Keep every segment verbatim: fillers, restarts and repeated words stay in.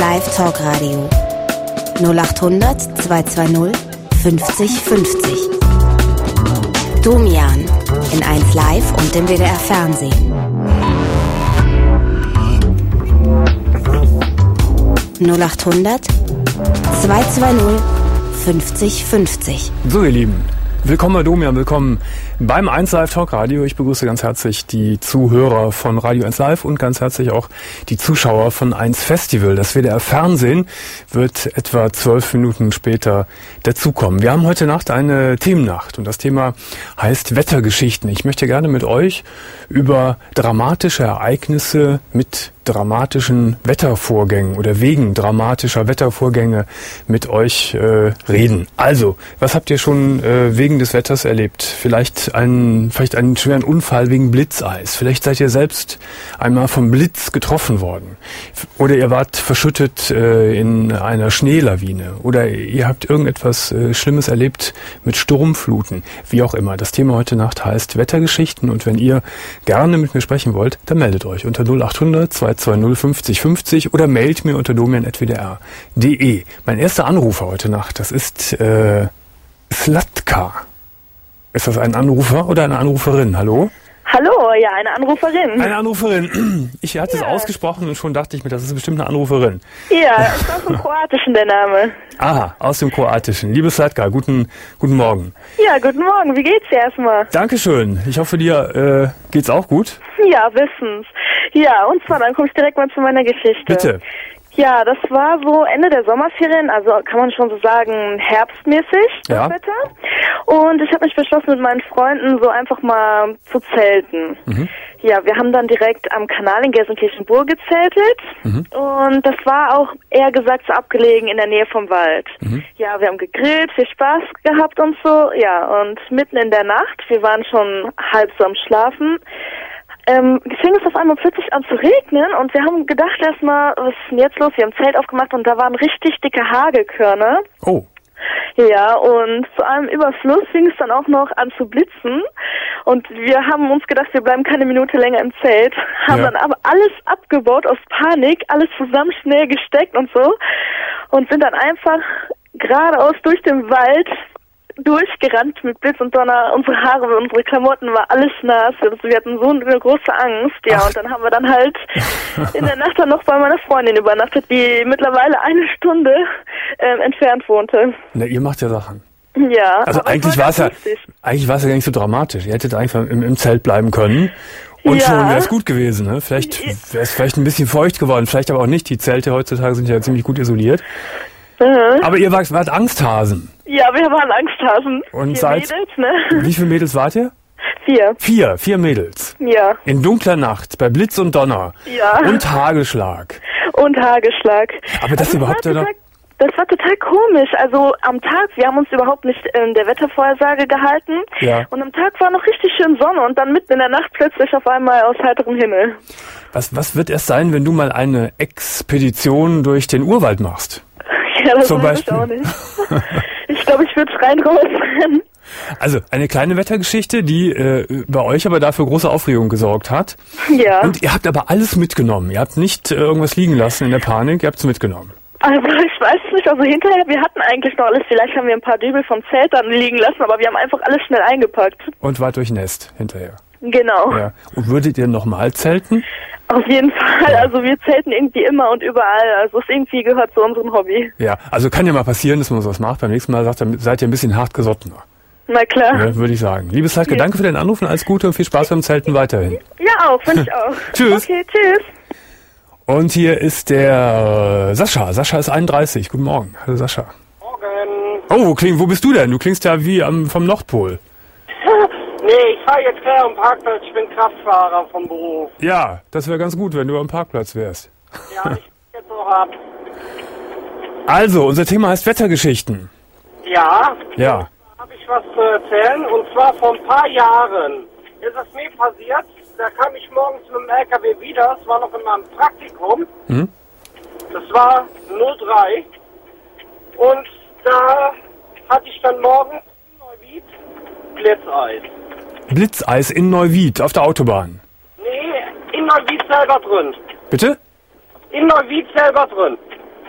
Live Talkradio null acht hundert zweihundertzweißig fünfzig fünfzig. Domian in eins Live und im W D R Fernsehen. null acht hundert zweihundertzweißig fünfzig fünfzig. So, ihr Lieben, willkommen bei Domian, willkommen beim eins Live Talk Radio. Ich begrüße ganz herzlich die Zuhörer von Radio eins Live und ganz herzlich auch die Zuschauer von eins Festival. Das W D R Fernsehen wird etwa zwölf Minuten später dazukommen. Wir haben heute Nacht eine Themennacht und das Thema heißt Wettergeschichten. Ich möchte gerne mit euch über dramatische Ereignisse mit dramatischen Wettervorgängen oder wegen dramatischer Wettervorgänge mit euch äh, reden. Also, was habt ihr schon äh, wegen des Wetters erlebt? Vielleicht einen, vielleicht einen schweren Unfall wegen Blitzeis. Vielleicht seid ihr selbst einmal vom Blitz getroffen worden. Oder ihr wart verschüttet äh, in einer Schneelawine. Oder ihr habt irgendetwas äh, Schlimmes erlebt mit Sturmfluten. Wie auch immer. Das Thema heute Nacht heißt Wettergeschichten. Und wenn ihr gerne mit mir sprechen wollt, dann meldet euch unter null acht hundert zweihundertzweißig fünfzig fünfzig oder mailt mir unter domian at w d r punkt d e. Mein erster Anrufer heute Nacht, das ist äh, Slatka. Ist das ein Anrufer oder eine Anruferin? Hallo? Hallo, ja, eine Anruferin. Eine Anruferin. Ich hatte ja. es ausgesprochen und schon dachte ich mir, das ist bestimmt eine Anruferin. Ja, ist aus dem Kroatischen der Name. Aha, aus dem Kroatischen. Liebe Slatka, guten, guten Morgen. Ja, guten Morgen. Wie geht's dir erstmal? Dankeschön. Ich hoffe, dir äh, geht's auch gut. Ja, wissens. Ja, und zwar, dann komme ich direkt mal zu meiner Geschichte. Bitte. Ja, das war so Ende der Sommerferien, also kann man schon so sagen herbstmäßig, das ja. Wetter. Und ich habe mich beschlossen, mit meinen Freunden so einfach mal zu zelten. Mhm. Ja, wir haben dann direkt am Kanal in Gelsenkirchen-Burg gezeltet. Mhm. Und das war auch eher gesagt so abgelegen in der Nähe vom Wald. Mhm. Ja, wir haben gegrillt, viel Spaß gehabt und so. Ja, und mitten in der Nacht, wir waren schon halb so am Schlafen, Ähm, fing es auf einmal plötzlich an zu regnen und wir haben gedacht erstmal, was ist denn jetzt los? Wir haben ein Zelt aufgemacht und da waren richtig dicke Hagelkörner. Oh. Ja, und zu einem Überfluss fing es dann auch noch an zu blitzen und wir haben uns gedacht, wir bleiben keine Minute länger im Zelt, haben ja. dann aber alles abgebaut aus Panik, alles zusammen schnell gesteckt und so und sind dann einfach geradeaus durch den Wald durchgerannt mit Blitz und Donner. Unsere Haare, unsere Klamotten war alles nass. Also wir hatten so eine große Angst. Ja, Ach. Und dann haben wir dann halt in der Nacht dann noch bei meiner Freundin übernachtet, die mittlerweile eine Stunde ähm, entfernt wohnte. Na, ihr macht ja Sachen. Ja. Also eigentlich war es ja, eigentlich war es ja gar nicht so dramatisch. Ihr hättet einfach im, im Zelt bleiben können. Und ja. schon wäre es gut gewesen. Ne? Vielleicht wäre es vielleicht ein bisschen feucht geworden, vielleicht aber auch nicht. Die Zelte heutzutage sind ja ziemlich gut isoliert. Mhm. Aber ihr wart, wart Angsthasen. Ja, wir waren Angsthasen. Und Vier seid, Mädels, ne? Wie viele Mädels wart ihr? Vier. Vier, vier Mädels. Ja. In dunkler Nacht, bei Blitz und Donner. Ja. Und Hagelschlag. Und Hagelschlag. Aber das also überhaupt ja noch... Das war total komisch. Also am Tag, wir haben uns überhaupt nicht in der Wettervorhersage gehalten. Ja. Und am Tag war noch richtig schön Sonne und dann mitten in der Nacht plötzlich auf einmal aus heiterem Himmel. Was, was wird erst sein, wenn du mal eine Expedition durch den Urwald machst? Ja, das Zum weiß ich auch nicht. Ich glaube, ich würde schreien rausrennen. Also, eine kleine Wettergeschichte, die äh, bei euch aber dafür große Aufregung gesorgt hat. Ja. Und ihr habt aber alles mitgenommen. Ihr habt nicht äh, irgendwas liegen lassen in der Panik, ihr habt es mitgenommen. Also, ich weiß nicht, also hinterher, wir hatten eigentlich noch alles, vielleicht haben wir ein paar Dübel vom Zelt dann liegen lassen, aber wir haben einfach alles schnell eingepackt. Und wart durchnässt hinterher. Genau. Ja. Und würdet ihr nochmal zelten? Auf jeden Fall, also wir zelten irgendwie immer und überall, also es irgendwie gehört zu unserem Hobby. Ja, also kann ja mal passieren, dass man sowas macht. Beim nächsten Mal sagt ihr, seid ihr ein bisschen hart gesottener. Na klar. Ja, würde ich sagen. Liebe Slatka, ja. danke für den Anruf und alles Gute und viel Spaß beim Zelten weiterhin. Ja, auch, finde ich auch. Tschüss. Okay, tschüss. Und hier ist der äh, Sascha. Sascha ist einunddreißig. Guten Morgen. Hallo Sascha. Morgen. Oh, wo, kling, wo bist du denn? Du klingst ja wie am, vom Nordpol. Nee, ich fahre jetzt gerade am Parkplatz. Ich bin Kraftfahrer vom Beruf. Ja, das wäre ganz gut, wenn du am Parkplatz wärst. Ja, ich jetzt noch ab. Also, unser Thema heißt Wettergeschichten. Ja. Ja. Da habe ich was zu erzählen. Und zwar vor ein paar Jahren ist es mir passiert. Da kam ich morgens mit dem L K W wieder. Das war noch in meinem Praktikum. Mhm. Das war null drei. Und da hatte ich dann morgens in Neuwied Blitzeis. Blitzeis in Neuwied auf der Autobahn? Nee, in Neuwied selber drin. Bitte? In Neuwied selber drin.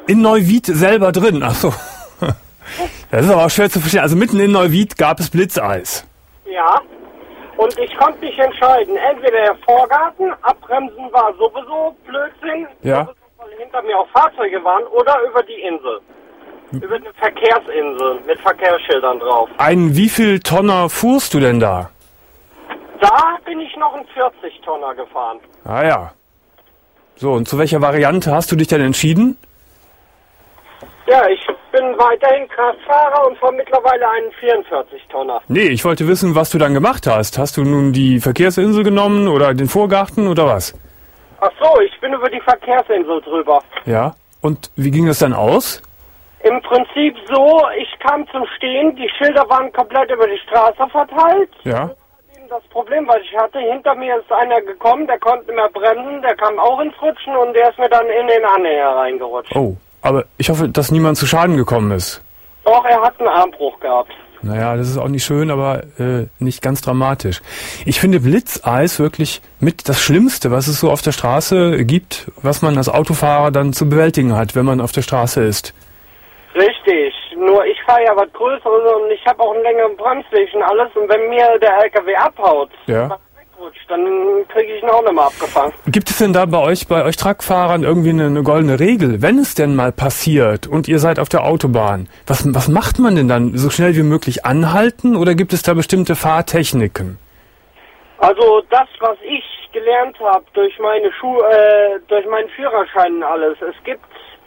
In Neuwied selber drin, ach so. Das ist aber auch schwer zu verstehen. Also mitten in Neuwied gab es Blitzeis. Ja. Und ich konnte mich entscheiden, entweder der Vorgarten, abbremsen war sowieso Blödsinn, ja. sowieso, weil hinter mir auch Fahrzeuge waren, oder über die Insel. Über eine Verkehrsinsel mit Verkehrsschildern drauf. Ein wie viel Tonner fuhrst du denn da? Da bin ich noch einen vierzig Tonner gefahren. Ah ja. So, und zu welcher Variante hast du dich denn entschieden? Ja, ich bin weiterhin Kraftfahrer und fahre mittlerweile einen vierundvierzig Tonner. Nee, ich wollte wissen, was du dann gemacht hast. Hast du nun die Verkehrsinsel genommen oder den Vorgarten oder was? Ach so, ich bin über die Verkehrsinsel drüber. Ja, und wie ging das dann aus? Im Prinzip so, ich kam zum Stehen, die Schilder waren komplett über die Straße verteilt. Ja. Das Problem, was ich hatte, hinter mir ist einer gekommen, der konnte nicht mehr bremsen, der kam auch ins Rutschen und der ist mir dann in den Anhänger reingerutscht. Oh, aber ich hoffe, dass niemand zu Schaden gekommen ist. Doch, er hat einen Armbruch gehabt. Naja, das ist auch nicht schön, aber äh, nicht ganz dramatisch. Ich finde Blitzeis wirklich mit das Schlimmste, was es so auf der Straße gibt, was man als Autofahrer dann zu bewältigen hat, wenn man auf der Straße ist. Richtig, nur ich fahre ja was Größeres und ich habe auch einen längeren Bremsweg und alles und wenn mir der L K W abhaut, ja. wegrutscht, dann kriege ich ihn auch nicht mehr abgefangen. Gibt es denn da bei euch, bei euch Truckfahrern irgendwie eine, eine goldene Regel? Wenn es denn mal passiert und ihr seid auf der Autobahn, was, was macht man denn dann? So schnell wie möglich anhalten oder gibt es da bestimmte Fahrtechniken? Also das, was ich gelernt habe durch meine Schu äh, durch meinen Führerschein und alles, es gibt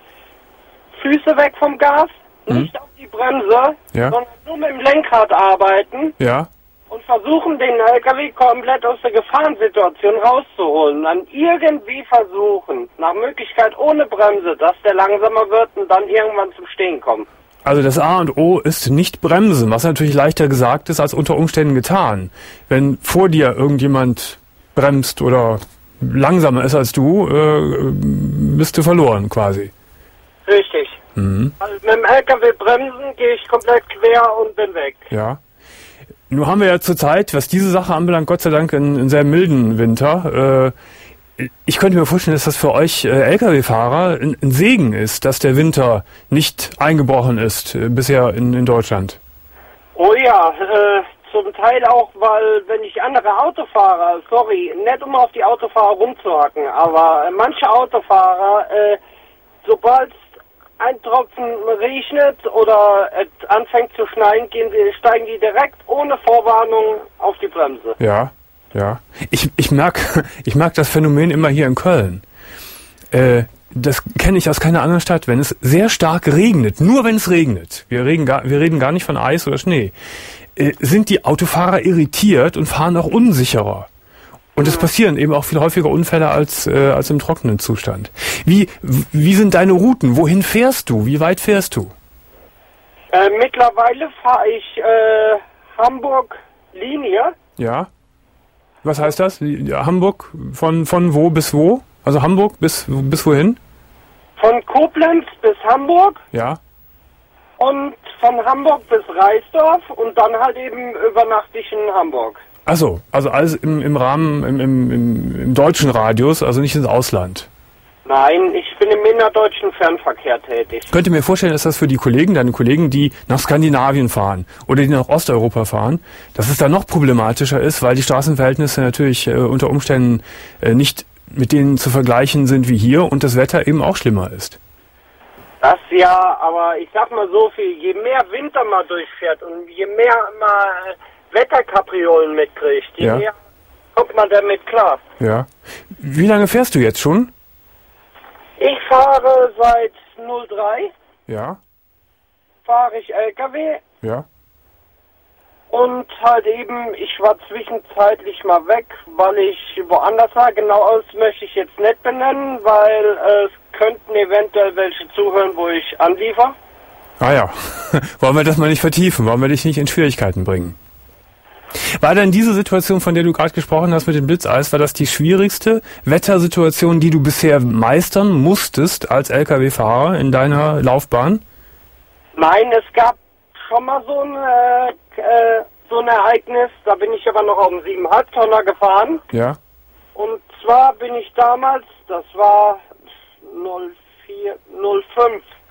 Füße weg vom Gas, nicht hm. auf die Bremse, ja. sondern nur mit dem Lenkrad arbeiten ja. und versuchen, den L K W komplett aus der Gefahrensituation rauszuholen. Dann irgendwie versuchen, nach Möglichkeit ohne Bremse, dass der langsamer wird und dann irgendwann zum Stehen kommt. Also das A und O ist nicht bremsen, was natürlich leichter gesagt ist als unter Umständen getan. Wenn vor dir irgendjemand bremst oder langsamer ist als du, äh, bist du verloren quasi. Richtig. Mhm. Also mit dem L K W bremsen gehe ich komplett quer und bin weg. Ja. Nun haben wir ja zurzeit, was diese Sache anbelangt, Gott sei Dank einen, einen sehr milden Winter. Äh, ich könnte mir vorstellen, dass das für euch äh, L K W-Fahrer ein, ein Segen ist, dass der Winter nicht eingebrochen ist äh, bisher in, in Deutschland. Oh ja, äh, zum Teil auch, weil wenn ich andere Autofahrer, sorry, nicht um auf die Autofahrer rumzuhacken, aber äh, manche Autofahrer, äh, sobald ein Tropfen regnet oder es anfängt zu schneien, gehen sie, steigen die direkt ohne Vorwarnung auf die Bremse. Ja, ja. Ich, ich merke ich merk das Phänomen immer hier in Köln. Äh, das kenne ich aus keiner anderen Stadt. Wenn es sehr stark regnet, nur wenn es regnet, wir reden gar, wir reden gar nicht von Eis oder Schnee, äh, sind die Autofahrer irritiert und fahren auch unsicherer. Und es passieren eben auch viel häufiger Unfälle als äh, als im trockenen Zustand. Wie wie sind deine Routen? Wohin fährst du? Wie weit fährst du? Äh, mittlerweile fahre ich äh, Hamburg-Linie. Ja. Was heißt das? Ja, Hamburg von von wo bis wo? Also Hamburg bis bis wohin? Von Koblenz bis Hamburg. Ja. Und von Hamburg bis Reisdorf und dann halt eben übernachte ich in Hamburg. Ach so, also alles im, im Rahmen, im, im, im, im deutschen Radius, also nicht ins Ausland. Nein, ich bin im innerdeutschen Fernverkehr tätig. Ich könnte mir vorstellen, dass das für die Kollegen, deine Kollegen, die nach Skandinavien fahren oder die nach Osteuropa fahren, dass es da noch problematischer ist, weil die Straßenverhältnisse natürlich äh, unter Umständen äh, nicht mit denen zu vergleichen sind wie hier und das Wetter eben auch schlimmer ist. Das ja, aber ich sag mal so viel, je mehr Winter man durchfährt und je mehr man Wetterkapriolen mitkriegt, je ja. mehr kommt man damit klar. Ja. Wie lange fährst du jetzt schon? Ich fahre seit null drei. Ja. Fahre ich L K W. Ja. Und halt eben, ich war zwischenzeitlich mal weg, weil ich woanders war. Genau aus möchte ich jetzt nicht benennen, weil äh, es könnten eventuell welche zuhören, wo ich anliefer. Ah ja. Wollen wir das mal nicht vertiefen? Wollen wir dich nicht in Schwierigkeiten bringen? War denn diese Situation, von der du gerade gesprochen hast mit dem Blitzeis, war das die schwierigste Wettersituation, die du bisher meistern musstest als L K W-Fahrer in deiner Laufbahn? Nein, es gab schon mal so ein, äh, so ein Ereignis, da bin ich aber noch auf dem sieben Komma fünf Tonner gefahren. Ja. Und zwar bin ich damals, das war null vier, null fünf,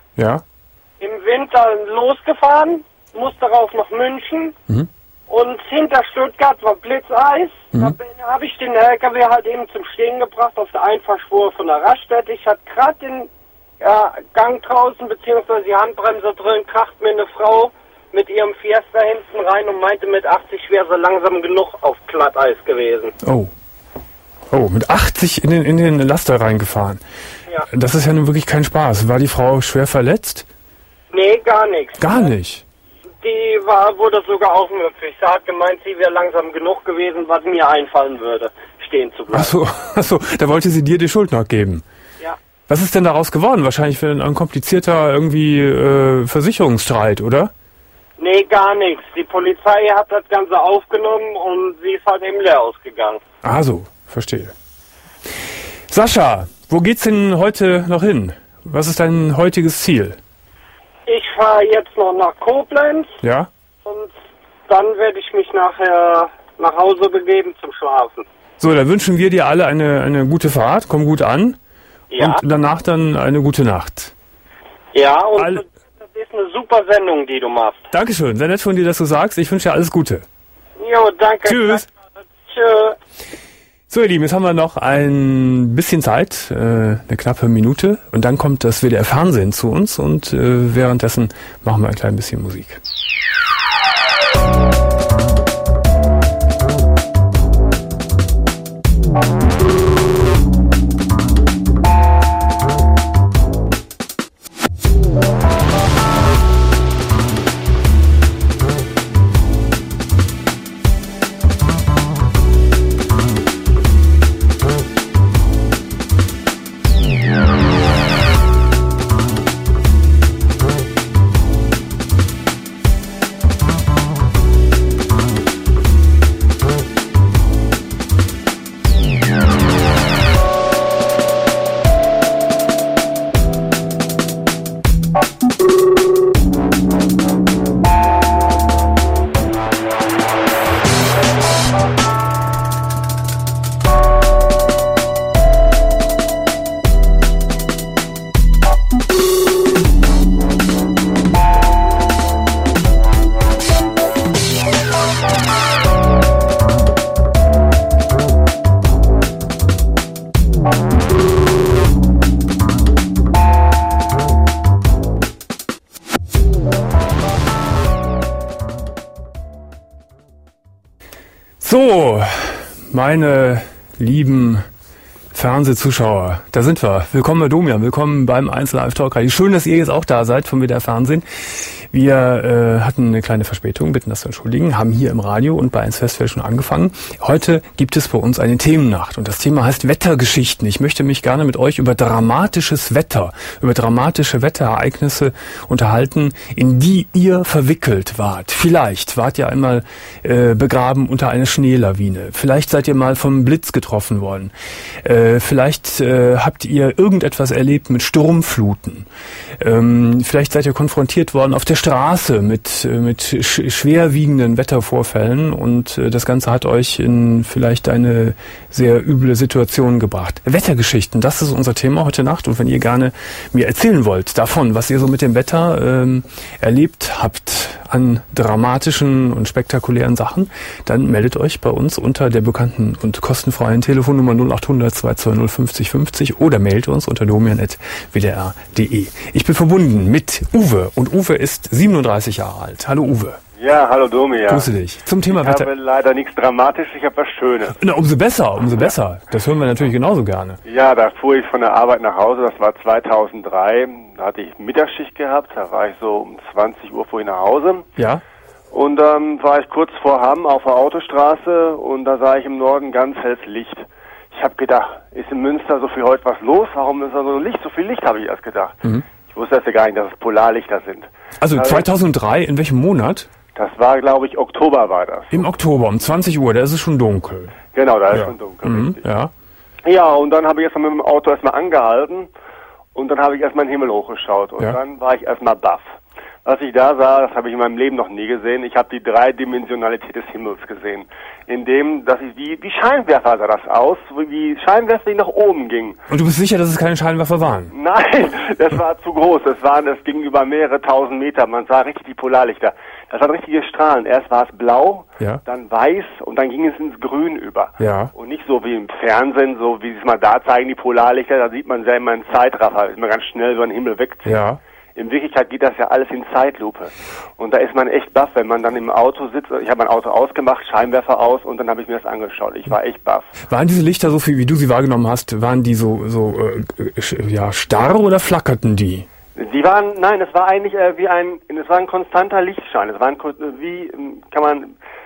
Ja. Im Winter losgefahren, musste rauf nach München. Mhm. Und hinter Stuttgart war Blitzeis. Mhm. Da habe ich den L K W halt eben zum Stehen gebracht auf der Einfahrspur von der Raststätte. Ich hatte gerade den äh, Gang draußen, beziehungsweise die Handbremse drin, kracht mir eine Frau mit ihrem Fiesta hinten rein und meinte, mit achtzig wäre sie langsam genug auf Glatteis gewesen. Oh. Oh, mit achtzig in den, in den Laster reingefahren. Ja. Das ist ja nun wirklich kein Spaß. War die Frau schwer verletzt? Nee, gar nichts. Gar nicht. Die war, wurde sogar aufmüpfig. Sie hat gemeint, sie wäre langsam genug gewesen, was mir einfallen würde, stehen zu bleiben. Ach so, ach so, da wollte sie dir die Schuld noch geben. Ja. Was ist denn daraus geworden? Wahrscheinlich ein komplizierter irgendwie äh, Versicherungsstreit, oder? Nee, gar nichts. Die Polizei hat das Ganze aufgenommen und sie ist halt eben leer ausgegangen. Ah so, verstehe. Sascha, wo geht's denn heute noch hin? Was ist dein heutiges Ziel? Ich fahre jetzt noch nach Koblenz. Ja? Und dann werde ich mich nachher nach Hause begeben zum Schlafen. So, dann wünschen wir dir alle eine, eine gute Fahrt, komm gut an. Ja. Und danach dann eine gute Nacht. Ja, und All- das ist eine super Sendung, die du machst. Dankeschön, sehr nett von dir, dass du sagst. Ich wünsche dir alles Gute. Jo, danke. Tschüss. Tschüss. So, ihr Lieben, jetzt haben wir noch ein bisschen Zeit, äh, eine knappe Minute. Und dann kommt das W D R Fernsehen zu uns. Und äh, währenddessen machen wir ein klein bisschen Musik. So, meine lieben Fernsehzuschauer, da sind wir. Willkommen bei Domian, willkommen beim eins Live Talk Radio. Schön, dass ihr jetzt auch da seid vom W D R Fernsehen. Wir äh, hatten eine kleine Verspätung, bitten das zu entschuldigen, haben hier im Radio und bei eins Festival schon angefangen. Heute gibt es bei uns eine Themennacht und das Thema heißt Wettergeschichten. Ich möchte mich gerne mit euch über dramatisches Wetter, über dramatische Wetterereignisse unterhalten, in die ihr verwickelt wart. Vielleicht wart ihr einmal äh, begraben unter einer Schneelawine. Vielleicht seid ihr mal vom Blitz getroffen worden. Äh, vielleicht äh, habt ihr irgendetwas erlebt mit Sturmfluten. Ähm, vielleicht seid ihr konfrontiert worden auf der Straße mit mit sch- schwerwiegenden Wettervorfällen und äh, das Ganze hat euch in vielleicht eine sehr üble Situation gebracht. Wettergeschichten, das ist unser Thema heute Nacht und wenn ihr gerne mir erzählen wollt davon, was ihr so mit dem Wetter ähm, erlebt habt an dramatischen und spektakulären Sachen, dann meldet euch bei uns unter der bekannten und kostenfreien Telefonnummer null acht hundert zwei zwei null fünfzig fünfzig oder mailt uns unter domian at w d r punkt d e. Ich bin verbunden mit Uwe und Uwe ist siebenunddreißig Jahre alt. Hallo Uwe. Ja, hallo Domi. Ja. Grüße dich. Zum Thema ich Wetter. Ich habe leider nichts Dramatisches, ich habe was Schönes. Na, umso besser, umso besser. Das hören wir natürlich genauso gerne. Ja, da fuhr ich von der Arbeit nach Hause, das war zweitausenddrei. Da hatte ich Mittagsschicht gehabt, da war ich so um zwanzig Uhr fuhr ich nach Hause. Ja. Und dann ähm, war ich kurz vor Hamm auf der Autostraße und da sah ich im Norden ganz helles Licht. Ich habe gedacht, ist in Münster so viel heute was los? Warum ist da so Licht? So viel Licht, habe ich erst gedacht. Mhm. Ich wusste erst ja gar nicht, dass es Polarlichter sind. Also, also zweitausenddrei, in welchem Monat? Das war, glaube ich, Oktober war das. Im Oktober, um zwanzig Uhr, da ist es schon dunkel. Genau, da ist ja. schon dunkel. Mhm, ja. Ja, und dann habe ich erstmal mit dem Auto erstmal angehalten und dann habe ich erstmal in den Himmel hochgeschaut und ja. dann war ich erstmal baff. Was ich da sah, das habe ich in meinem Leben noch nie gesehen. Ich habe die Dreidimensionalität des Himmels gesehen. In dem, dass ich wie, wie Scheinwerfer sah das aus, wie Scheinwerfer, die nach oben gingen. Und du bist sicher, dass es keine Scheinwerfer waren? Nein, das war zu groß. Das waren, das ging über mehrere tausend Meter. Man sah richtig die Polarlichter. Das waren richtige Strahlen. Erst war es blau, ja. dann weiß und dann ging es ins Grün über. Ja. Und nicht so wie im Fernsehen, so wie sie es mal da zeigen, die Polarlichter. Da sieht man sehr immer einen Zeitraffer, immer ganz schnell über den Himmel wegzieht. Ja. In Wirklichkeit geht das ja alles in Zeitlupe. Und da ist man echt baff, wenn man dann im Auto sitzt. Ich habe mein Auto ausgemacht, Scheinwerfer aus und dann habe ich mir das angeschaut. Ich war echt baff. Waren diese Lichter, so viel wie du sie wahrgenommen hast, waren die so, so äh, ja, starr oder flackerten die? Die waren, nein, es war eigentlich äh, wie ein, es war ein konstanter Lichtschein. Es war ein, wie, kann man,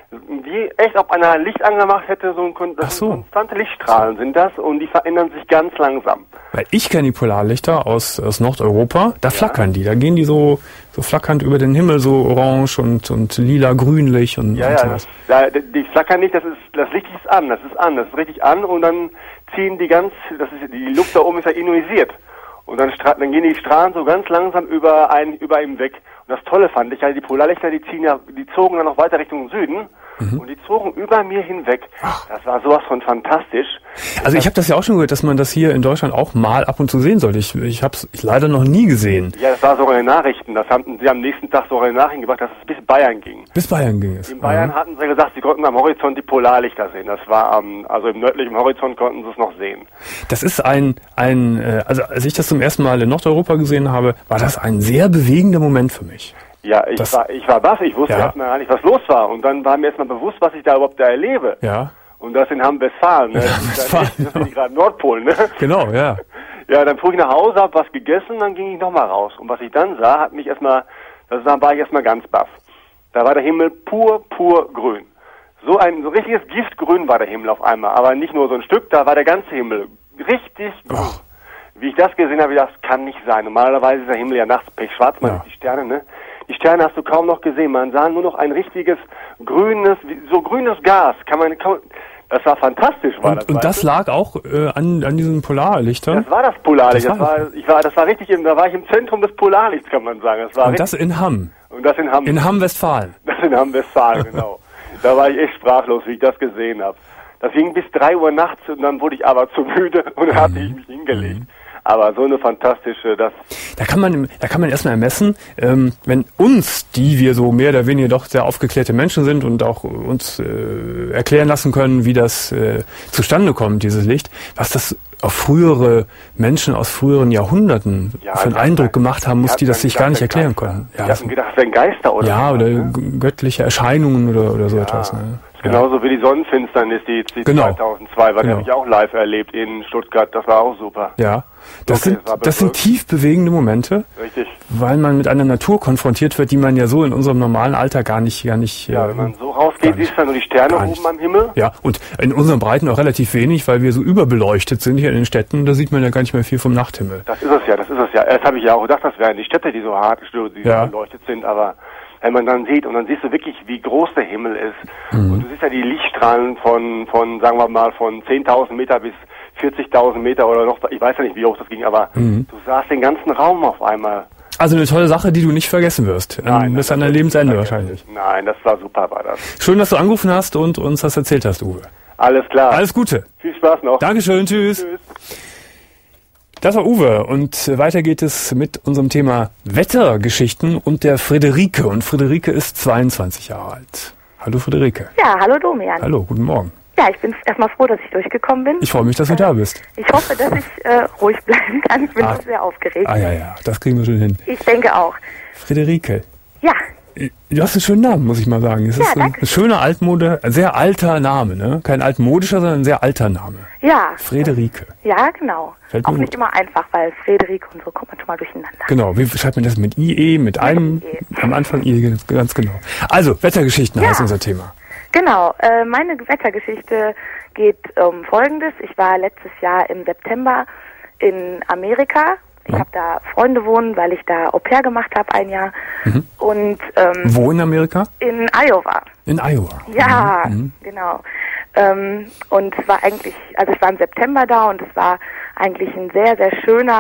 wie echt, ob einer Licht angemacht hätte, so ein, das so. konstante Lichtstrahlen sind das und die verändern sich ganz langsam. Weil ich kenne die Polarlichter aus, aus Nordeuropa, da ja. flackern die, da gehen die so, so flackernd über den Himmel, so orange und, und lila, grünlich und, ja, und ja, sowas. Ja, die flackern nicht, das ist, das Licht ist an, das ist an, das ist richtig an und dann ziehen die ganz, das ist, die Luft da oben ist ja ionisiert. Und dann, dann gehen die Strahlen so ganz langsam über einen, über ihm weg. Und das Tolle fand ich, also die Polarlichter, die ziehen ja, die zogen dann noch weiter Richtung Süden. Mhm. Und die zogen über mir hinweg. Ach. Das war sowas von fantastisch. Also ich habe das ja auch schon gehört, dass man das hier in Deutschland auch mal ab und zu sehen sollte. Ich, ich habe es leider noch nie gesehen. Ja, das war sogar in den Nachrichten. Das haben sie am nächsten Tag sogar in den Nachrichten gebracht, dass es bis Bayern ging. Bis Bayern ging es. In Bayern mhm. hatten sie gesagt, sie konnten am Horizont die Polarlichter sehen. Das war am, also im nördlichen Horizont konnten sie es noch sehen. Das ist ein, ein, also als ich das zum ersten Mal in Nordeuropa gesehen habe, war das ein sehr bewegender Moment für mich. Ja, ich das, war, ich war baff, ich wusste ja. erstmal gar nicht, was los war. Und dann war mir erstmal bewusst, was ich da überhaupt da erlebe. Ja. Und das in Hamm-Westfalen, ne? Ja, Westfalen, das ist nicht gerade Nordpol, ne? Genau, ja. Ja, dann fuhr ich nach Hause, hab was gegessen, dann ging ich nochmal raus. Und was ich dann sah, hat mich erstmal, das war ich erstmal ganz baff. Da war der Himmel pur, pur grün. So ein, so richtiges Giftgrün war der Himmel auf einmal. Aber nicht nur so ein Stück, da war der ganze Himmel richtig grün. Oh. Wie ich das gesehen habe, das kann nicht sein. Normalerweise ist der Himmel ja nachts pechschwarz, man ja. sieht die Sterne, ne? Die Sterne hast du kaum noch gesehen. Man sah nur noch ein richtiges grünes, so grünes Gas. Kann man, kann, das war fantastisch, war und, das. Und das du? lag auch äh, an, an diesen Polarlichtern? Das war das Polarlicht. Das das war, war, ich war, das war richtig, im, da war ich im Zentrum des Polarlichts, kann man sagen. Das war und richtig, das in Hamm? Und das in Hamm. In Hamm-Westfalen? Das in Hamm-Westfalen, genau. Da war ich echt sprachlos, wie ich das gesehen habe. Das ging bis drei Uhr nachts und dann wurde ich aber zu müde und dann hatte ich mich hingelegt. Mhm. Aber so eine fantastische, das... Da kann man, da kann man erstmal ermessen, ähm, wenn uns, die wir so mehr oder weniger doch sehr aufgeklärte Menschen sind und auch uns äh, erklären lassen können, wie das äh, zustande kommt, dieses Licht, was das auf frühere Menschen aus früheren Jahrhunderten ja, für einen Eindruck gemacht haben, muss die das sich gar nicht erklären können. Ja, die hatten gedacht, das wären Geister oder Ja, oder ne? göttliche Erscheinungen oder, oder so ja. etwas. Ne? Genauso wie die Sonnenfinsternis, die, die genau. zweitausendzwei war, genau. die habe ich auch live erlebt in Stuttgart, das war auch super. Ja, das, okay, sind, das sind tief bewegende Momente, richtig, weil man mit einer Natur konfrontiert wird, die man ja so in unserem normalen Alter gar nicht... Gar nicht ja, wenn man so rausgeht, siehst du nur die Sterne oben am Himmel. Ja, und in unseren Breiten auch relativ wenig, weil wir so überbeleuchtet sind hier in den Städten, da sieht man ja gar nicht mehr viel vom Nachthimmel. Das ist es ja, das ist es ja. Erst habe ich ja auch gedacht, das wären die Städte, die so hart, die ja. so beleuchtet sind, aber... Wenn man dann sieht, und dann siehst du wirklich, wie groß der Himmel ist. Mhm. Und du siehst ja die Lichtstrahlen von, von sagen wir mal, von zehntausend Meter bis vierzigtausend Meter oder noch, ich weiß ja nicht, wie hoch das ging, aber mhm. du sahst den ganzen Raum auf einmal. Also eine tolle Sache, die du nicht vergessen wirst. Nein, bis an dein Lebensende wahrscheinlich. Nein, das war super, war das. Schön, dass du angerufen hast und uns das erzählt hast, Uwe. Alles klar. Alles Gute. Viel Spaß noch. Dankeschön, tschüss. Tschüss. Das war Uwe und weiter geht es mit unserem Thema Wettergeschichten und der Friederike. Und Friederike ist zweiundzwanzig Jahre alt. Hallo Friederike. Ja, hallo Domian. Hallo, guten Morgen. Ja, ich bin erstmal froh, dass ich durchgekommen bin. Ich freue mich, dass du äh, da bist. Ich hoffe, dass ich äh, ruhig bleiben kann. Ich bin ah, sehr aufgeregt. Ah ja, ja, das kriegen wir schon hin. Ich denke auch. Friederike. Ja. Du hast einen schönen Namen, muss ich mal sagen. Es ja, ist ein, ein schöner Altmode, ein sehr alter Name, ne? Kein altmodischer, sondern ein sehr alter Name. Ja. Friederike. Ja, genau. Fällt auch mir nicht gut. immer einfach, weil Friederike und so kommt man schon mal durcheinander. Genau. Wie schreibt man das mit I E, mit einem, I E. Am Anfang I E, ganz genau. Also, Wettergeschichten ja. heißt unser Thema. Genau. Äh, meine Wettergeschichte geht um Folgendes. Ich war letztes Jahr im September in Amerika. Ich ja. habe da Freunde wohnen, weil ich da Au pair gemacht habe ein Jahr. Mhm. Und ähm, wo in Amerika? In Iowa. In Iowa. Ja, mhm. genau. Ähm, und es war eigentlich, also ich war im September da und es war eigentlich ein sehr, sehr schöner,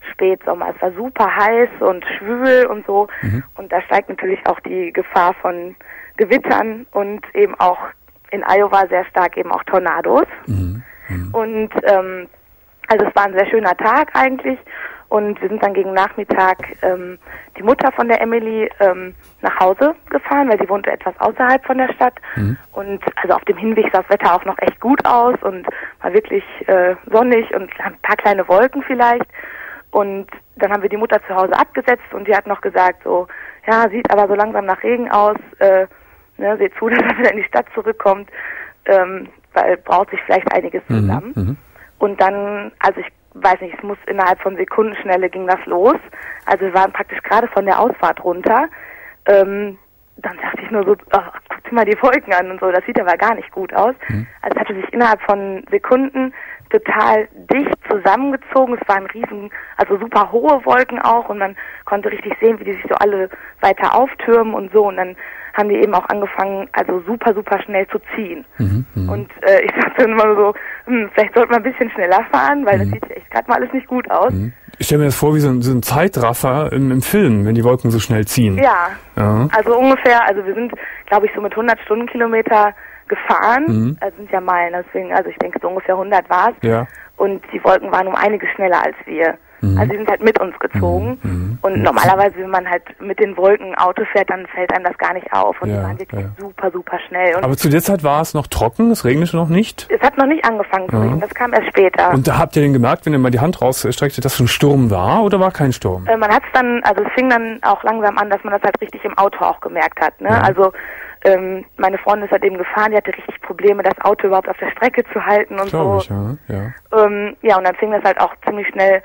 Spätsommer. Es war super heiß und schwül und so. Mhm. Und da steigt natürlich auch die Gefahr von Gewittern und eben auch in Iowa sehr stark eben auch Tornados. Mhm. Mhm. Und ähm, also es war ein sehr schöner Tag eigentlich. Und wir sind dann gegen Nachmittag ähm, die Mutter von der Emily ähm, nach Hause gefahren, weil sie wohnte etwas außerhalb von der Stadt. Mhm. Und also auf dem Hinweg sah das Wetter auch noch echt gut aus und war wirklich äh, sonnig und ein paar kleine Wolken vielleicht. Und dann haben wir die Mutter zu Hause abgesetzt und die hat noch gesagt so, ja, sieht aber so langsam nach Regen aus, äh, ne, seht zu, dass er wieder in die Stadt zurückkommt, ähm, weil braucht sich vielleicht einiges zusammen. Mhm. Und dann, also ich weiß nicht, es muss innerhalb von Sekundenschnelle ging das los. Also wir waren praktisch gerade von der Ausfahrt runter. Ähm, dann dachte ich nur so, oh, guck dir mal die Wolken an und so, das sieht aber gar nicht gut aus. Mhm. Also es hatte sich innerhalb von Sekunden total dicht zusammengezogen. Es waren riesen, also super hohe Wolken auch und man konnte richtig sehen, wie die sich so alle weiter auftürmen und so. Und dann haben die eben auch angefangen, also super, super schnell zu ziehen. Mhm, und äh, ich dachte dann immer so, hm, vielleicht sollte man ein bisschen schneller fahren, weil mhm. das sieht ja echt gerade mal alles nicht gut aus. Mhm. Ich stelle mir das vor wie so ein, so ein Zeitraffer im, im Film, wenn die Wolken so schnell ziehen. Ja, ja. Also ungefähr, also wir sind, glaube ich, so mit hundert Stundenkilometer gefahren. Mhm. Das sind ja Meilen, deswegen, also ich denke, so ungefähr hundert war es. Ja. Und die Wolken waren um einiges schneller als wir. Mhm. Also die sind halt mit uns gezogen. Mhm. Und normalerweise, wenn man halt mit den Wolken Auto fährt, dann fällt einem das gar nicht auf. Und ja, die waren wirklich ja. super, super schnell. Und aber zu der Zeit war es noch trocken? Es regnete noch nicht? Es hat noch nicht angefangen zu regnen. Das kam erst später. Und da habt ihr denn gemerkt, wenn ihr mal die Hand rausstreckte, dass schon Sturm war oder war kein Sturm? Äh, man hat es dann, also es fing dann auch langsam an, dass man das halt richtig im Auto auch gemerkt hat. Ne? Ja. Also ähm, meine Freundin ist halt eben gefahren, die hatte richtig Probleme, das Auto überhaupt auf der Strecke zu halten und Glaub so. Ich, ja. Ja. Ähm, ja, und dann fing das halt auch ziemlich schnell.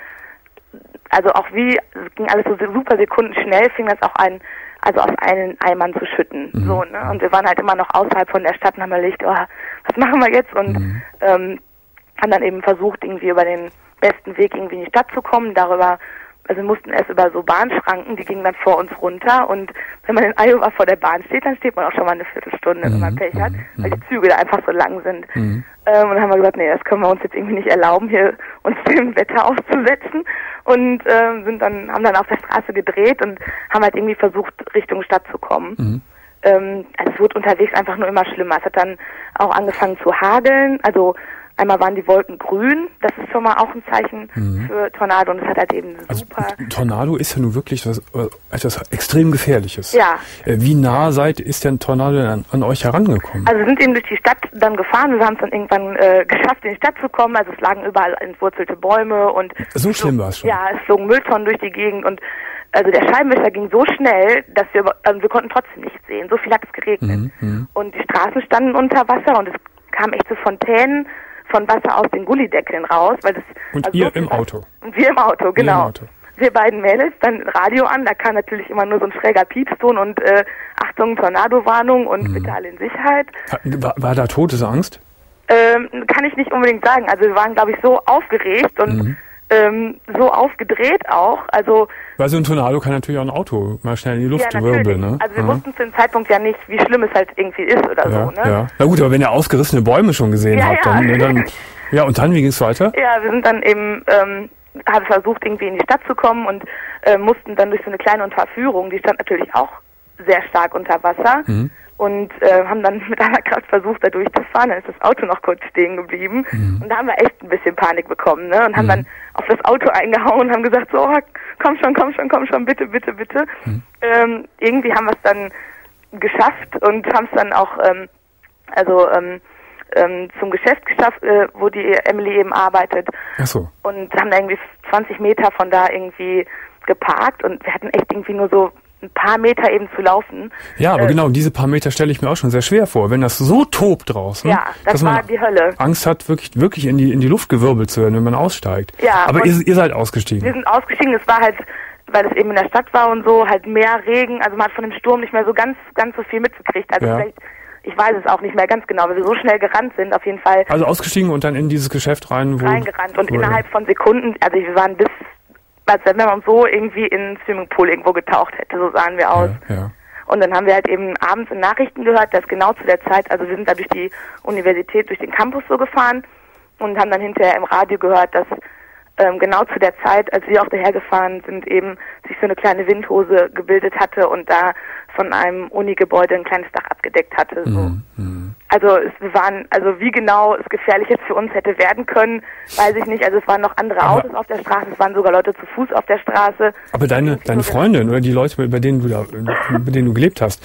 Also auch wie, es ging alles so super sekundenschnell, fing das auch an, also aus allen Eimern zu schütten. Mhm. So, ne? Und wir waren halt immer noch außerhalb von der Stadt und haben überlegt, oh, was machen wir jetzt? Und mhm. ähm, haben dann eben versucht, irgendwie über den besten Weg irgendwie in die Stadt zu kommen. Darüber, also wir mussten erst über so Bahnschranken, die gingen dann vor uns runter. Und wenn man in Iowa vor der Bahn steht, dann steht man auch schon mal eine Viertelstunde, mhm. wenn man Pech hat, weil die Züge da einfach so lang sind. Mhm. Ähm, und dann haben wir gesagt, nee, das können wir uns jetzt irgendwie nicht erlauben, hier uns dem Wetter auszusetzen. Und ähm, sind dann, haben dann auf der Straße gedreht und haben halt irgendwie versucht, Richtung Stadt zu kommen. Mhm. Ähm, also es wurde unterwegs einfach nur immer schlimmer. Es hat dann auch angefangen zu hageln. Also einmal waren die Wolken grün, das ist schon mal auch ein Zeichen mhm. für Tornado und es hat halt eben super... Also, Tornado ist ja nun wirklich was, etwas extrem Gefährliches. Ja. Wie nah seid, ist denn Tornado an, an euch herangekommen? Also wir sind eben durch die Stadt dann gefahren, wir haben es dann irgendwann äh, geschafft, in die Stadt zu kommen, also es lagen überall entwurzelte Bäume und... So schlimm war es schon? Ja, es flogen Mülltonnen durch die Gegend und also der Scheibenwischer ging so schnell, dass wir, also wir konnten trotzdem nichts sehen, so viel hat es geregnet. Mhm. Und die Straßen standen unter Wasser und es kam echt so Fontänen von Wasser aus den Gullideckeln raus, weil das... Und also ihr so im Auto? Und wir im Auto, genau. Im Auto. Wir beiden Mädels, dann Radio an, da kam natürlich immer nur so ein schräger Piepston und äh, Achtung, Tornado-Warnung und mhm. bitte alle in Sicherheit. War, war da Todesangst? Ähm, kann ich nicht unbedingt sagen. Also wir waren, glaube ich, so aufgeregt und mhm. ähm, so aufgedreht auch. Also weil so ein Tornado kann natürlich auch ein Auto mal schnell in die Luft ja, wirbeln, ne? Also wir ja. wussten zu dem Zeitpunkt ja nicht, wie schlimm es halt irgendwie ist oder ja, so, ne? Ja. Na gut, aber wenn ihr ausgerissene Bäume schon gesehen ja, habt, ja. Dann, dann... Ja, und dann, wie ging es weiter? Ja, wir sind dann eben, ähm, haben versucht, irgendwie in die Stadt zu kommen und äh, mussten dann durch so eine kleine Unterführung, die stand natürlich auch sehr stark unter Wasser. Mhm. Und äh, haben dann mit aller Kraft versucht, da durchzufahren. Dann ist das Auto noch kurz stehen geblieben. Mhm. Und da haben wir echt ein bisschen Panik bekommen, ne? Und haben mhm. dann auf das Auto eingehauen und haben gesagt, so, oh, komm schon, komm schon, komm schon, bitte, bitte, bitte. Mhm. Ähm, irgendwie haben wir es dann geschafft und haben es dann auch, ähm, also ähm, ähm, zum Geschäft geschafft, äh, wo die Emily eben arbeitet. Ach so. Und haben da irgendwie zwanzig Meter von da irgendwie geparkt und wir hatten echt irgendwie nur so ein paar Meter eben zu laufen. Ja, aber äh, genau, diese paar Meter stelle ich mir auch schon sehr schwer vor. Wenn das so tobt draußen, ja, das dass man war die Hölle. Angst hat, wirklich, wirklich in die, in die Luft gewirbelt zu werden, wenn man aussteigt. Ja, aber ihr, ihr seid ausgestiegen. Wir sind ausgestiegen, es war halt, weil es eben in der Stadt war und so, halt mehr Regen, also man hat von dem Sturm nicht mehr so ganz, ganz so viel mitgekriegt. Also ja. vielleicht, ich weiß es auch nicht mehr ganz genau, weil wir so schnell gerannt sind, auf jeden Fall. Also ausgestiegen und dann in dieses Geschäft rein, wo... Reingerannt und innerhalb von Sekunden, also wir waren bis... als wenn man so irgendwie in einen Swimmingpool irgendwo getaucht hätte, so sahen wir aus. Ja, ja. Und dann haben wir halt eben abends in Nachrichten gehört, dass genau zu der Zeit, also wir sind da durch die Universität, durch den Campus so gefahren und haben dann hinterher im Radio gehört, dass ähm, genau zu der Zeit, als wir auch dahergefahren sind, eben sich so eine kleine Windhose gebildet hatte und da von einem Unigebäude ein kleines Dach abgedeckt hatte. So. Mhm. Also es waren, also wie genau es gefährlich jetzt für uns hätte werden können, weiß ich nicht. Also es waren noch andere Aber Autos auf der Straße, es waren sogar Leute zu Fuß auf der Straße. Aber deine, deine Freundin oder die Leute, bei denen du da, bei denen du gelebt hast,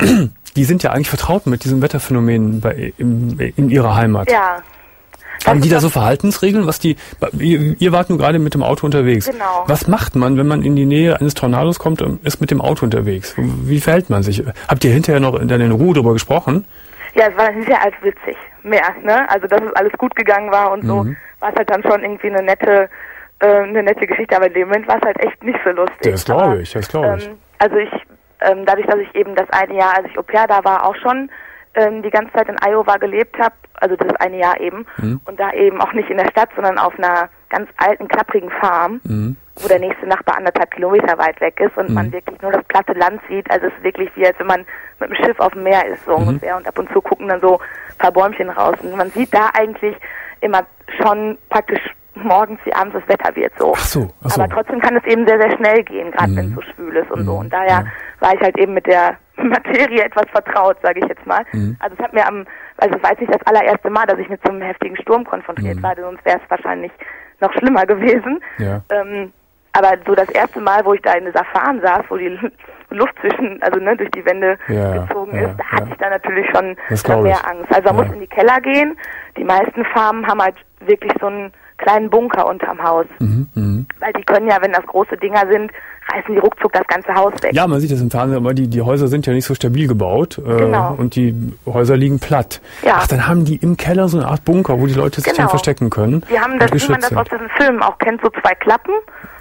die sind ja eigentlich vertraut mit diesem Wetterphänomen bei, in, in ihrer Heimat. Ja. Haben die da so Verhaltensregeln, was die, ihr, ihr wart nur gerade mit dem Auto unterwegs. Genau. Was macht man, wenn man in die Nähe eines Tornados kommt und ist mit dem Auto unterwegs? Wie verhält man sich? Habt ihr hinterher noch in der Ruhe darüber gesprochen? Ja, es war hinterher als witzig. Mehr, ne? Also, dass es alles gut gegangen war und so, Mhm. war es halt dann schon irgendwie eine nette, äh, eine nette Geschichte, aber in dem Moment war es halt echt nicht so lustig. Das glaube ich, das glaube ich. Ähm, also ich, ähm, dadurch, dass ich eben das eine Jahr, als ich Au-pair da war, auch schon ähm, die ganze Zeit in Iowa gelebt habe, also das eine Jahr eben, Mhm. und da eben auch nicht in der Stadt, sondern auf einer ganz alten, klapprigen Farm, Mhm. wo der nächste Nachbar anderthalb Kilometer weit weg ist und Mhm. man wirklich nur das platte Land sieht. Also es ist wirklich wie, als wenn man mit einem Schiff auf dem Meer ist, so Mhm. ungefähr. Und ab und zu gucken dann so ein paar Bäumchen raus. Und man sieht da eigentlich immer schon praktisch morgens wie abends das Wetter wird so. Ach so, ach so. Aber trotzdem kann es eben sehr, sehr schnell gehen, gerade Mhm. wenn es so schwül ist und Mhm. so. Und daher Ja. war ich halt eben mit der Materie etwas vertraut, sage ich jetzt mal. Mhm. Also es hat mir am, also es war jetzt nicht das allererste Mal, dass ich mit so einem heftigen Sturm konfrontiert Mhm. war, sonst wäre es wahrscheinlich noch schlimmer gewesen. Ja. Ähm, aber so das erste Mal, wo ich da in dieser Farm saß, wo die Lu- Luft zwischen, also ne, durch die Wände Ja, gezogen ja, ist, da ja. hatte ich dann natürlich schon Das noch glaub mehr ich. Angst. Also man Ja. muss in die Keller gehen. Die meisten Farmen haben halt wirklich so einen kleinen Bunker unterm Haus. Mhm. Mhm. Weil die können ja, wenn das große Dinger sind, reißen die ruckzuck das ganze Haus weg. Ja, man sieht das im Fernsehen, aber die, die Häuser sind ja nicht so stabil gebaut äh, Genau. und die Häuser liegen platt. Ja. Ach, dann haben die im Keller so eine Art Bunker, wo die Leute sich Genau. dann verstecken können. Die haben und das, wie man geschützt das sind. aus diesen Filmen auch kennt, so zwei Klappen,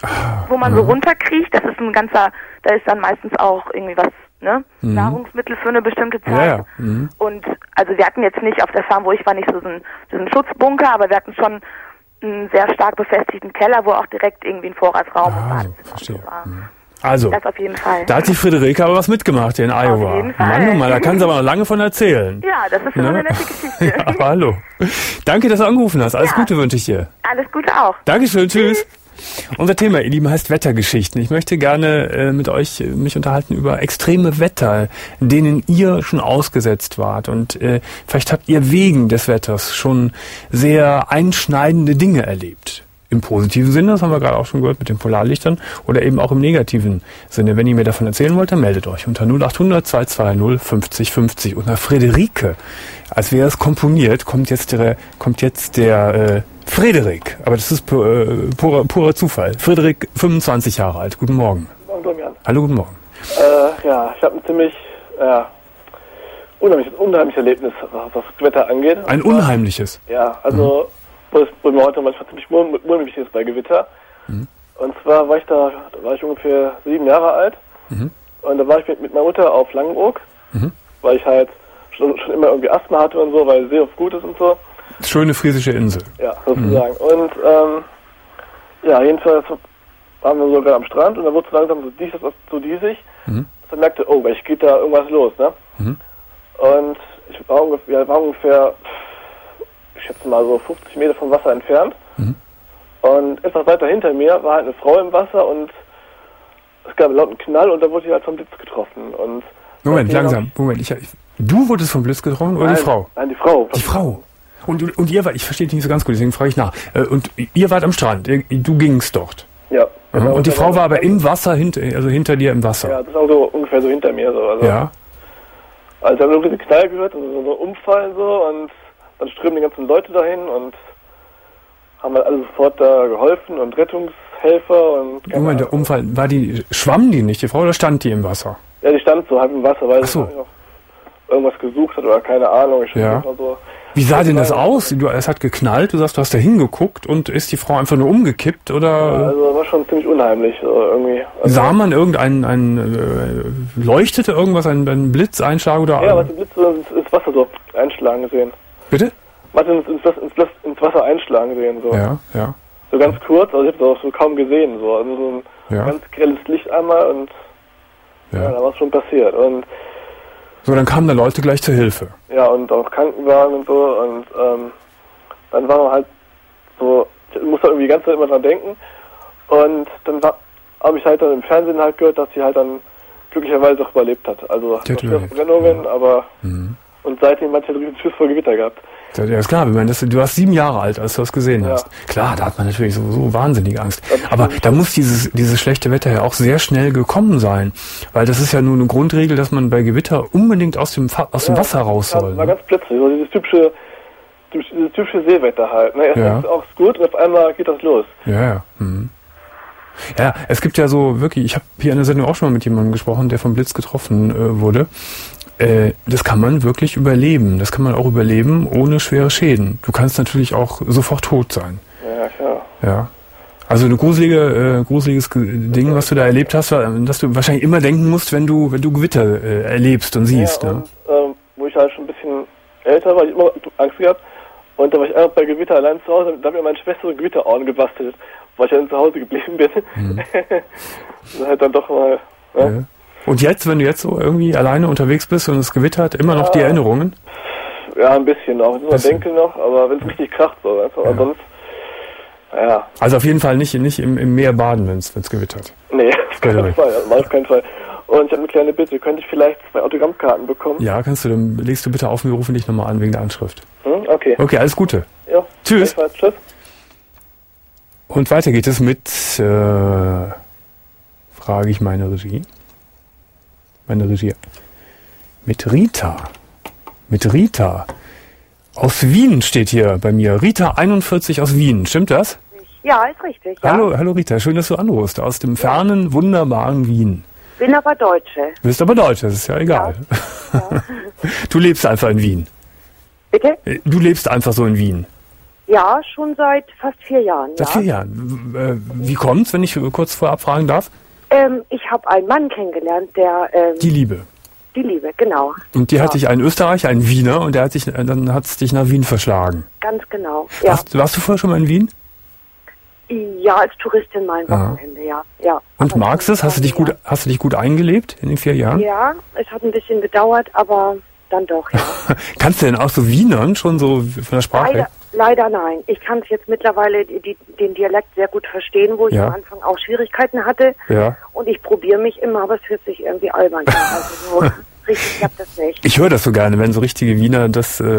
wo man so runterkriecht. Das ist ein ganzer, da ist dann meistens auch irgendwie was, ne? Mhm. Nahrungsmittel für eine bestimmte Zeit. Ja, ja. Mhm. Und also wir hatten jetzt nicht auf der Farm, wo ich war, nicht so einen, so einen Schutzbunker, aber wir hatten schon einen sehr stark befestigten Keller, wo auch direkt irgendwie ein Vorratsraum und Ah, Badezimmer und verstehe. so war. Mhm. Also, Das auf jeden Fall. da hat die Friederike aber was mitgemacht hier in Iowa. jeden Fall. Mann, oh Mann, da kann sie aber noch lange von erzählen. Ja, das ist immer Ne? eine nette Geschichte. Ja, aber hallo. Danke, dass du angerufen hast. Alles Ja. Gute wünsche ich dir. Alles Gute auch. Dankeschön, tschüss. Unser Thema, ihr Lieben, heißt Wettergeschichten. Ich möchte gerne äh, mit euch äh, mich unterhalten über extreme Wetter, denen ihr schon ausgesetzt wart. Und äh, vielleicht habt ihr wegen des Wetters schon sehr einschneidende Dinge erlebt. Im positiven Sinne, das haben wir gerade auch schon gehört mit den Polarlichtern, oder eben auch im negativen Sinne. Wenn ihr mir davon erzählen wollt, dann meldet euch unter null acht hundert zwei zwei null fünfzig fünfzig. Und nach Friederike, als wäre es komponiert, kommt jetzt der, kommt jetzt der äh, Frederik. Aber das ist pu äh, purer, purer Zufall. Frederik, fünfundzwanzig Jahre alt. Guten Morgen. Hallo, guten Morgen. Äh, ja, ich habe ein ziemlich äh, unheimliches, unheimliches Erlebnis, was das Wetter angeht. Ein unheimliches. Ja, also, wo es wo mir heute manchmal ziemlich murm- mulmig ist bei Gewitter. Mhm. Und zwar war ich da, da war ich ungefähr sieben Jahre alt. Mhm. Und da war ich mit, mit meiner Mutter auf Langenburg, Mhm. weil ich halt schon, schon immer irgendwie Asthma hatte und so, weil See auf gut ist und so. Schöne friesische Insel. Ja, sozusagen. Und ähm, ja, jedenfalls waren wir so gerade am Strand und dann wurde es langsam so dies, so diesig. Mhm. Dann merkte, oh, gleich geht da irgendwas los, ne? Mhm. Und ich war ungefähr, war ungefähr, ich schätze mal so fünfzig Meter vom Wasser entfernt. Mhm. Und etwas weiter hinter mir war halt eine Frau im Wasser und es gab einen lauten Knall und da wurde sie halt vom Blitz getroffen. Und Moment, seitdem langsam. Moment, ich, du wurdest vom Blitz getroffen oder Nein, die Frau? Nein, die Frau. Die Frau. Und, und ihr wart, ich verstehe dich nicht so ganz gut, deswegen frage ich nach. Äh, Und ihr wart am Strand, ihr, du gingst dort. Ja. Mhm. Und die Frau war aber im Wasser, hinter, also hinter dir im Wasser. Ja, das ist auch so ungefähr so hinter mir. So. Also, Ja. Also ich habe irgendwie diesen Knall gehört, also so einen Umfall so und dann strömen die ganzen Leute dahin und haben halt alle sofort da geholfen und Rettungshelfer und keine Moment, der Ahnung. Unfall, war die, schwamm die nicht, die Frau, oder stand die im Wasser? Ja, die stand so halb im Wasser, weil Ach so. sie noch irgendwas gesucht hat oder keine Ahnung. Ich Ja. mal so. Wie sah denn das Nein. aus? Du, es hat geknallt, du sagst, du hast da hingeguckt und ist die Frau einfach nur umgekippt oder Also war schon ziemlich unheimlich so irgendwie. Also, sah man irgendein, ein, äh, leuchtete irgendwas, ein, ein Blitzeinschlag oder? ja, was die Blitze ins, ins Wasser so einschlagen sehen. Bitte? Was ins, ins, ins, ins Wasser einschlagen sehen so. Ja, ja, So ganz kurz, also ich habe das auch so kaum gesehen so. Also so ein ja, ganz grelles Licht einmal und ja, ja. da war es schon passiert. Und So, dann kamen da Leute gleich zur Hilfe. ja, und auch Krankenwagen und so. Und ähm, dann waren halt so ich muss da irgendwie die ganze Zeit immer dran denken. Und dann habe ich halt dann im Fernsehen halt gehört, dass sie halt dann glücklicherweise auch überlebt hat. Also noch schwere Verbrennungen, ja. aber mhm. und seitdem hat sie halt riesen Schiss vor Gewitter gehabt. Ja, ist klar, ich meine, das, du warst sieben Jahre alt, als du das gesehen ja. hast. Klar, da hat man natürlich sowieso wahnsinnige Angst. Aber da muss dieses, dieses schlechte Wetter ja auch sehr schnell gekommen sein. Weil das ist ja nur eine Grundregel, dass man bei Gewitter unbedingt aus dem, aus dem ja, Wasser raus soll. Das war ne? ganz plötzlich, so dieses typische, dieses typische Seewetter halt. Ne? Erst ja. ist es auch gut und auf einmal geht das los. Ja, ja. Mhm. Ja, es gibt ja so wirklich, ich habe hier in der Sendung auch schon mal mit jemandem gesprochen, der vom Blitz getroffen äh, wurde. Äh, das kann man wirklich überleben. Das kann man auch überleben ohne schwere Schäden. Du kannst natürlich auch sofort tot sein. Ja, klar. Ja. Also ein gruselige, äh, gruseliges Ding, was du da erlebt hast, war, dass du wahrscheinlich immer denken musst, wenn du, wenn du Gewitter äh, erlebst und siehst. Ja, ne? und, ähm, wo ich halt schon ein bisschen älter war, ich immer Angst gehabt. Und da war ich einfach bei Gewitter allein zu Hause, da habe ich meine Schwester so Gewitterorden gebastelt, weil ich dann zu Hause geblieben bin. Mhm. Und halt dann doch mal, ja. Ja. Und jetzt, wenn du jetzt so irgendwie alleine unterwegs bist und es gewittert, immer noch ja, die Erinnerungen? Ja, ein bisschen noch. Ich bisschen. denke noch, aber wenn es richtig kracht, so, weißt du, ja. sonst, ja. Also auf jeden Fall nicht, nicht im, im Meer baden, wenn es gewittert. Nee, auf keinen Fall, also auf keinen Fall. Und ich habe eine kleine Bitte, könnte ich vielleicht zwei Autogrammkarten bekommen? Ja, kannst du, dann legst du bitte auf, wir rufen dich nochmal an wegen der Anschrift. Hm, okay. Okay, alles Gute. Ja. Tschüss. Tschüss. Und weiter geht es mit, äh, frage ich meine Regie. Meine Regie. Mit Rita. Mit Rita. Aus Wien steht hier bei mir. Rita einundvierzig aus Wien. Stimmt das? Ja, ist richtig. Ja. Hallo, hallo Rita. Schön, dass du anrufst. Aus dem fernen, wunderbaren Wien. Bin aber Deutsche. Du bist aber Deutsche, das ist ja egal. Ja. Ja. Du lebst einfach in Wien. Bitte? Du lebst einfach so in Wien. Ja, schon seit fast vier Jahren. Seit ja. vier Jahren. Wie kommt's, wenn ich kurz vorab fragen darf? Ähm, ich habe einen Mann kennengelernt, der... Ähm, die Liebe. Die Liebe, genau. Und die ja. hat dich, einen Österreicher, einen Wiener, und der hat dich, dann hat es dich nach Wien verschlagen. Ganz genau, ja. Warst, warst du vorher schon mal in Wien? Ja, als Touristin mal ein Wochenende, ja. ja. Und aber magst es? Hast du dich gut, hast du dich gut eingelebt in den vier Jahren? Ja, es hat ein bisschen gedauert, aber dann doch, ja. Kannst du denn auch so Wienern schon so von der Sprache? Leider, leider nein. Ich kann es jetzt mittlerweile die, die, den Dialekt sehr gut verstehen, wo ich ja. am Anfang auch Schwierigkeiten hatte. Ja. Und ich probiere mich immer, aber es hört sich irgendwie albern an. Also so richtig klappt das nicht. Ich höre das so gerne, wenn so richtige Wiener das äh,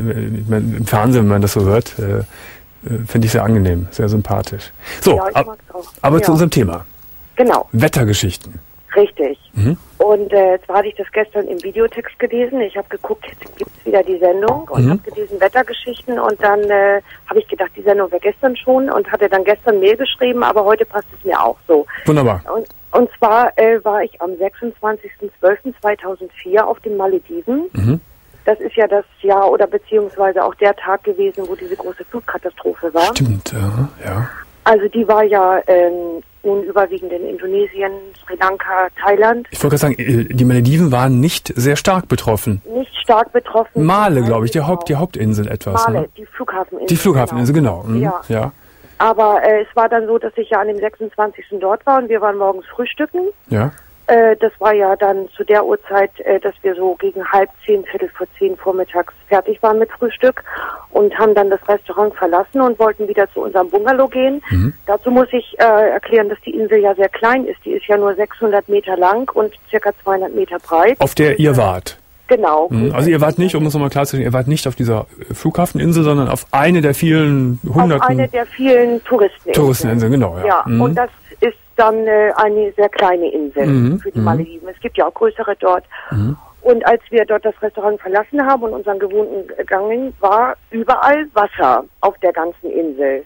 im Fernsehen, wenn man das so hört, äh, finde ich sehr angenehm, sehr sympathisch. So, ja, ich ab, mag's auch. aber ja. zu unserem Thema. Genau. Wettergeschichten. Richtig. Mhm. Und äh, zwar hatte ich das gestern im Videotext gelesen. Ich habe geguckt, jetzt gibt es wieder die Sendung und mhm. habe gelesen Wettergeschichten und dann äh, habe ich gedacht, die Sendung wäre gestern schon und hatte dann gestern Mail geschrieben, aber heute passt es mir auch so. Wunderbar. Und, und zwar äh, war ich am sechsundzwanzigsten zwölften zweitausendvier auf den Malediven. Mhm. Das ist ja das Jahr oder beziehungsweise auch der Tag gewesen, wo diese große Flutkatastrophe war. Stimmt, ja. ja. Also die war ja ähm, nun überwiegend in Indonesien, Sri Lanka, Thailand. Ich wollte gerade sagen, die Malediven waren nicht sehr stark betroffen. Nicht stark betroffen. Male, glaube ich, die, Haupt, die Hauptinsel etwas. Male, ne? die Flughafeninsel. Die Flughafeninsel, genau. genau. Mhm. Ja. ja. Aber äh, es war dann so, dass ich ja an dem sechsundzwanzigsten dort war und wir waren morgens frühstücken. Ja. Äh, das war ja dann zu der Uhrzeit, äh, dass wir so gegen halb zehn, viertel vor zehn vormittags fertig waren mit Frühstück und haben dann das Restaurant verlassen und wollten wieder zu unserem Bungalow gehen. Mhm. Dazu muss ich äh, erklären, dass die Insel ja sehr klein ist. Die ist ja nur sechshundert Meter lang und circa zweihundert Meter breit. Auf der ihr wart? Genau. Mhm. Also ihr wart nicht, um es nochmal klarzustellen, ihr wart nicht auf dieser Flughafeninsel, sondern auf eine der vielen hunderten... Auf eine der vielen Touristeninseln. Touristeninseln, genau. Ja, ja. Mhm. Und das ist dann äh, eine sehr kleine Insel mhm. für die mhm. Malediven. Es gibt ja auch größere dort. Mhm. Und als wir dort das Restaurant verlassen haben und unseren gewohnten Gang, war überall Wasser auf der ganzen Insel.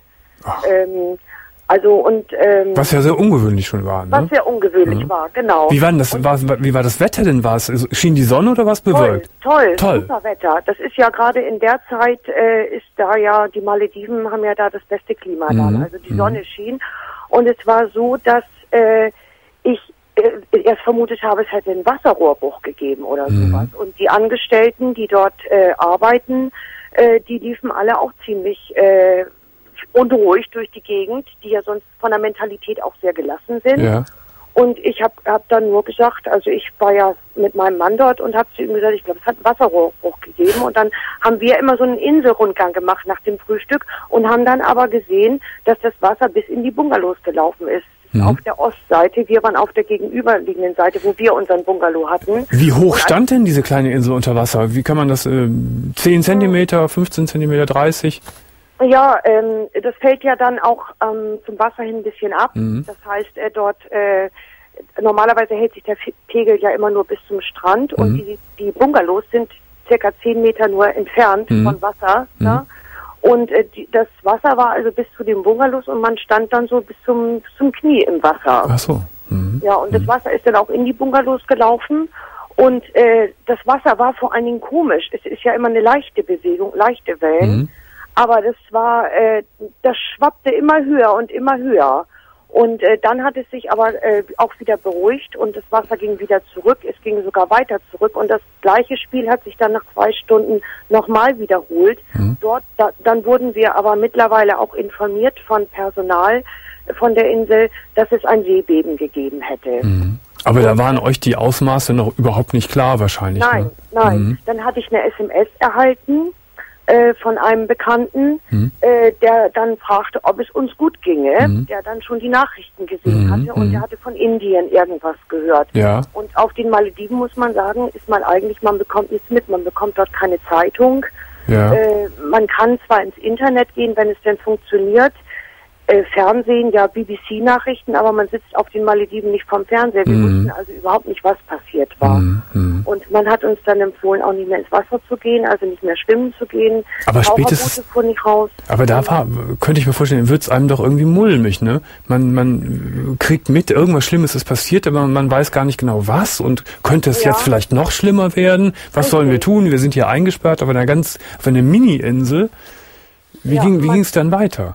Ähm, also und ähm, was ja sehr ungewöhnlich schon war. Ne? Was sehr ungewöhnlich mhm. war, genau. Wie war denn das? War, wie war das Wetter denn? War es schien die Sonne oder was bewölkt? Toll, toll, toll, super Wetter. Das ist ja gerade in der Zeit äh, ist da ja die Malediven haben ja da das beste Klima mhm. dann. Also die Sonne mhm. schien und es war so, dass äh, ich äh, erst vermutet habe, es hätte einen Wasserrohrbruch gegeben oder mhm. sowas. Und die Angestellten, die dort äh, arbeiten, äh, die liefen alle auch ziemlich äh, unruhig durch die Gegend, die ja sonst von der Mentalität auch sehr gelassen sind. Ja. Und ich habe hab dann nur gesagt, also ich war ja mit meinem Mann dort und habe zu ihm gesagt, ich glaube, es hat einen Wasserrohrbruch gegeben. Und dann haben wir immer so einen Inselrundgang gemacht nach dem Frühstück und haben dann aber gesehen, dass das Wasser bis in die Bungalows gelaufen ist. Mhm. Auf der Ostseite, wir waren auf der gegenüberliegenden Seite, wo wir unseren Bungalow hatten. Wie hoch stand denn diese kleine Insel unter Wasser? Wie kann man das, äh, zehn Zentimeter, fünfzehn Zentimeter, dreißig? Ja, ähm, das fällt ja dann auch ähm, zum Wasser hin ein bisschen ab. Mhm. Das heißt, äh, dort äh, normalerweise hält sich der Pegel ja immer nur bis zum Strand mhm. und die, die Bungalows sind circa zehn Meter nur entfernt mhm. von Wasser. Mhm. Ja? Und äh, die, das Wasser war also bis zu den Bungalows und man stand dann so bis zum, bis zum Knie im Wasser. Ach so. Mhm. Ja, und mhm. das Wasser ist dann auch in die Bungalows gelaufen. Und äh, das Wasser war vor allen Dingen komisch. Es ist ja immer eine leichte Bewegung, leichte Wellen. Mhm. Aber das war, äh, das schwappte immer höher und immer höher. Und äh, dann hat es sich aber äh, auch wieder beruhigt und das Wasser ging wieder zurück. Es ging sogar weiter zurück und das gleiche Spiel hat sich dann nach zwei Stunden nochmal wiederholt. Mhm. Dort, da, dann wurden wir aber mittlerweile auch informiert von Personal von der Insel, dass es ein Seebeben gegeben hätte. Mhm. Aber und, da waren euch die Ausmaße noch überhaupt nicht klar wahrscheinlich. Nein, ne? nein. Mhm. Dann hatte ich eine S M S erhalten äh, von einem Bekannten, mhm. äh, der dann fragte, ob es uns gut ginge, mhm. der dann schon die Nachrichten gesehen mhm. hatte und der hatte von Indien irgendwas gehört. Ja. Und auf den Malediven, muss man sagen, ist man eigentlich, man bekommt nichts mit, man bekommt dort keine Zeitung. Ja. Äh, man kann zwar ins Internet gehen, wenn es denn funktioniert, Äh, Fernsehen, ja, B B C-Nachrichten, aber man sitzt auf den Malediven nicht vom Fernseher. Wir mhm. wussten also überhaupt nicht, was passiert war. Mhm. Und man hat uns dann empfohlen, auch nicht mehr ins Wasser zu gehen, also nicht mehr schwimmen zu gehen. Aber spätestens, fuhren nicht raus. Aber da war, könnte ich mir vorstellen, wird es einem doch irgendwie mulmig, ne? Man, man kriegt mit, irgendwas Schlimmes ist passiert, aber man weiß gar nicht genau was und könnte es ja. jetzt vielleicht noch schlimmer werden? Was Richtig. sollen wir tun? Wir sind hier eingesperrt auf einer ganz, auf einer Mini-Insel. Wie ja, ging, wie ging es dann weiter?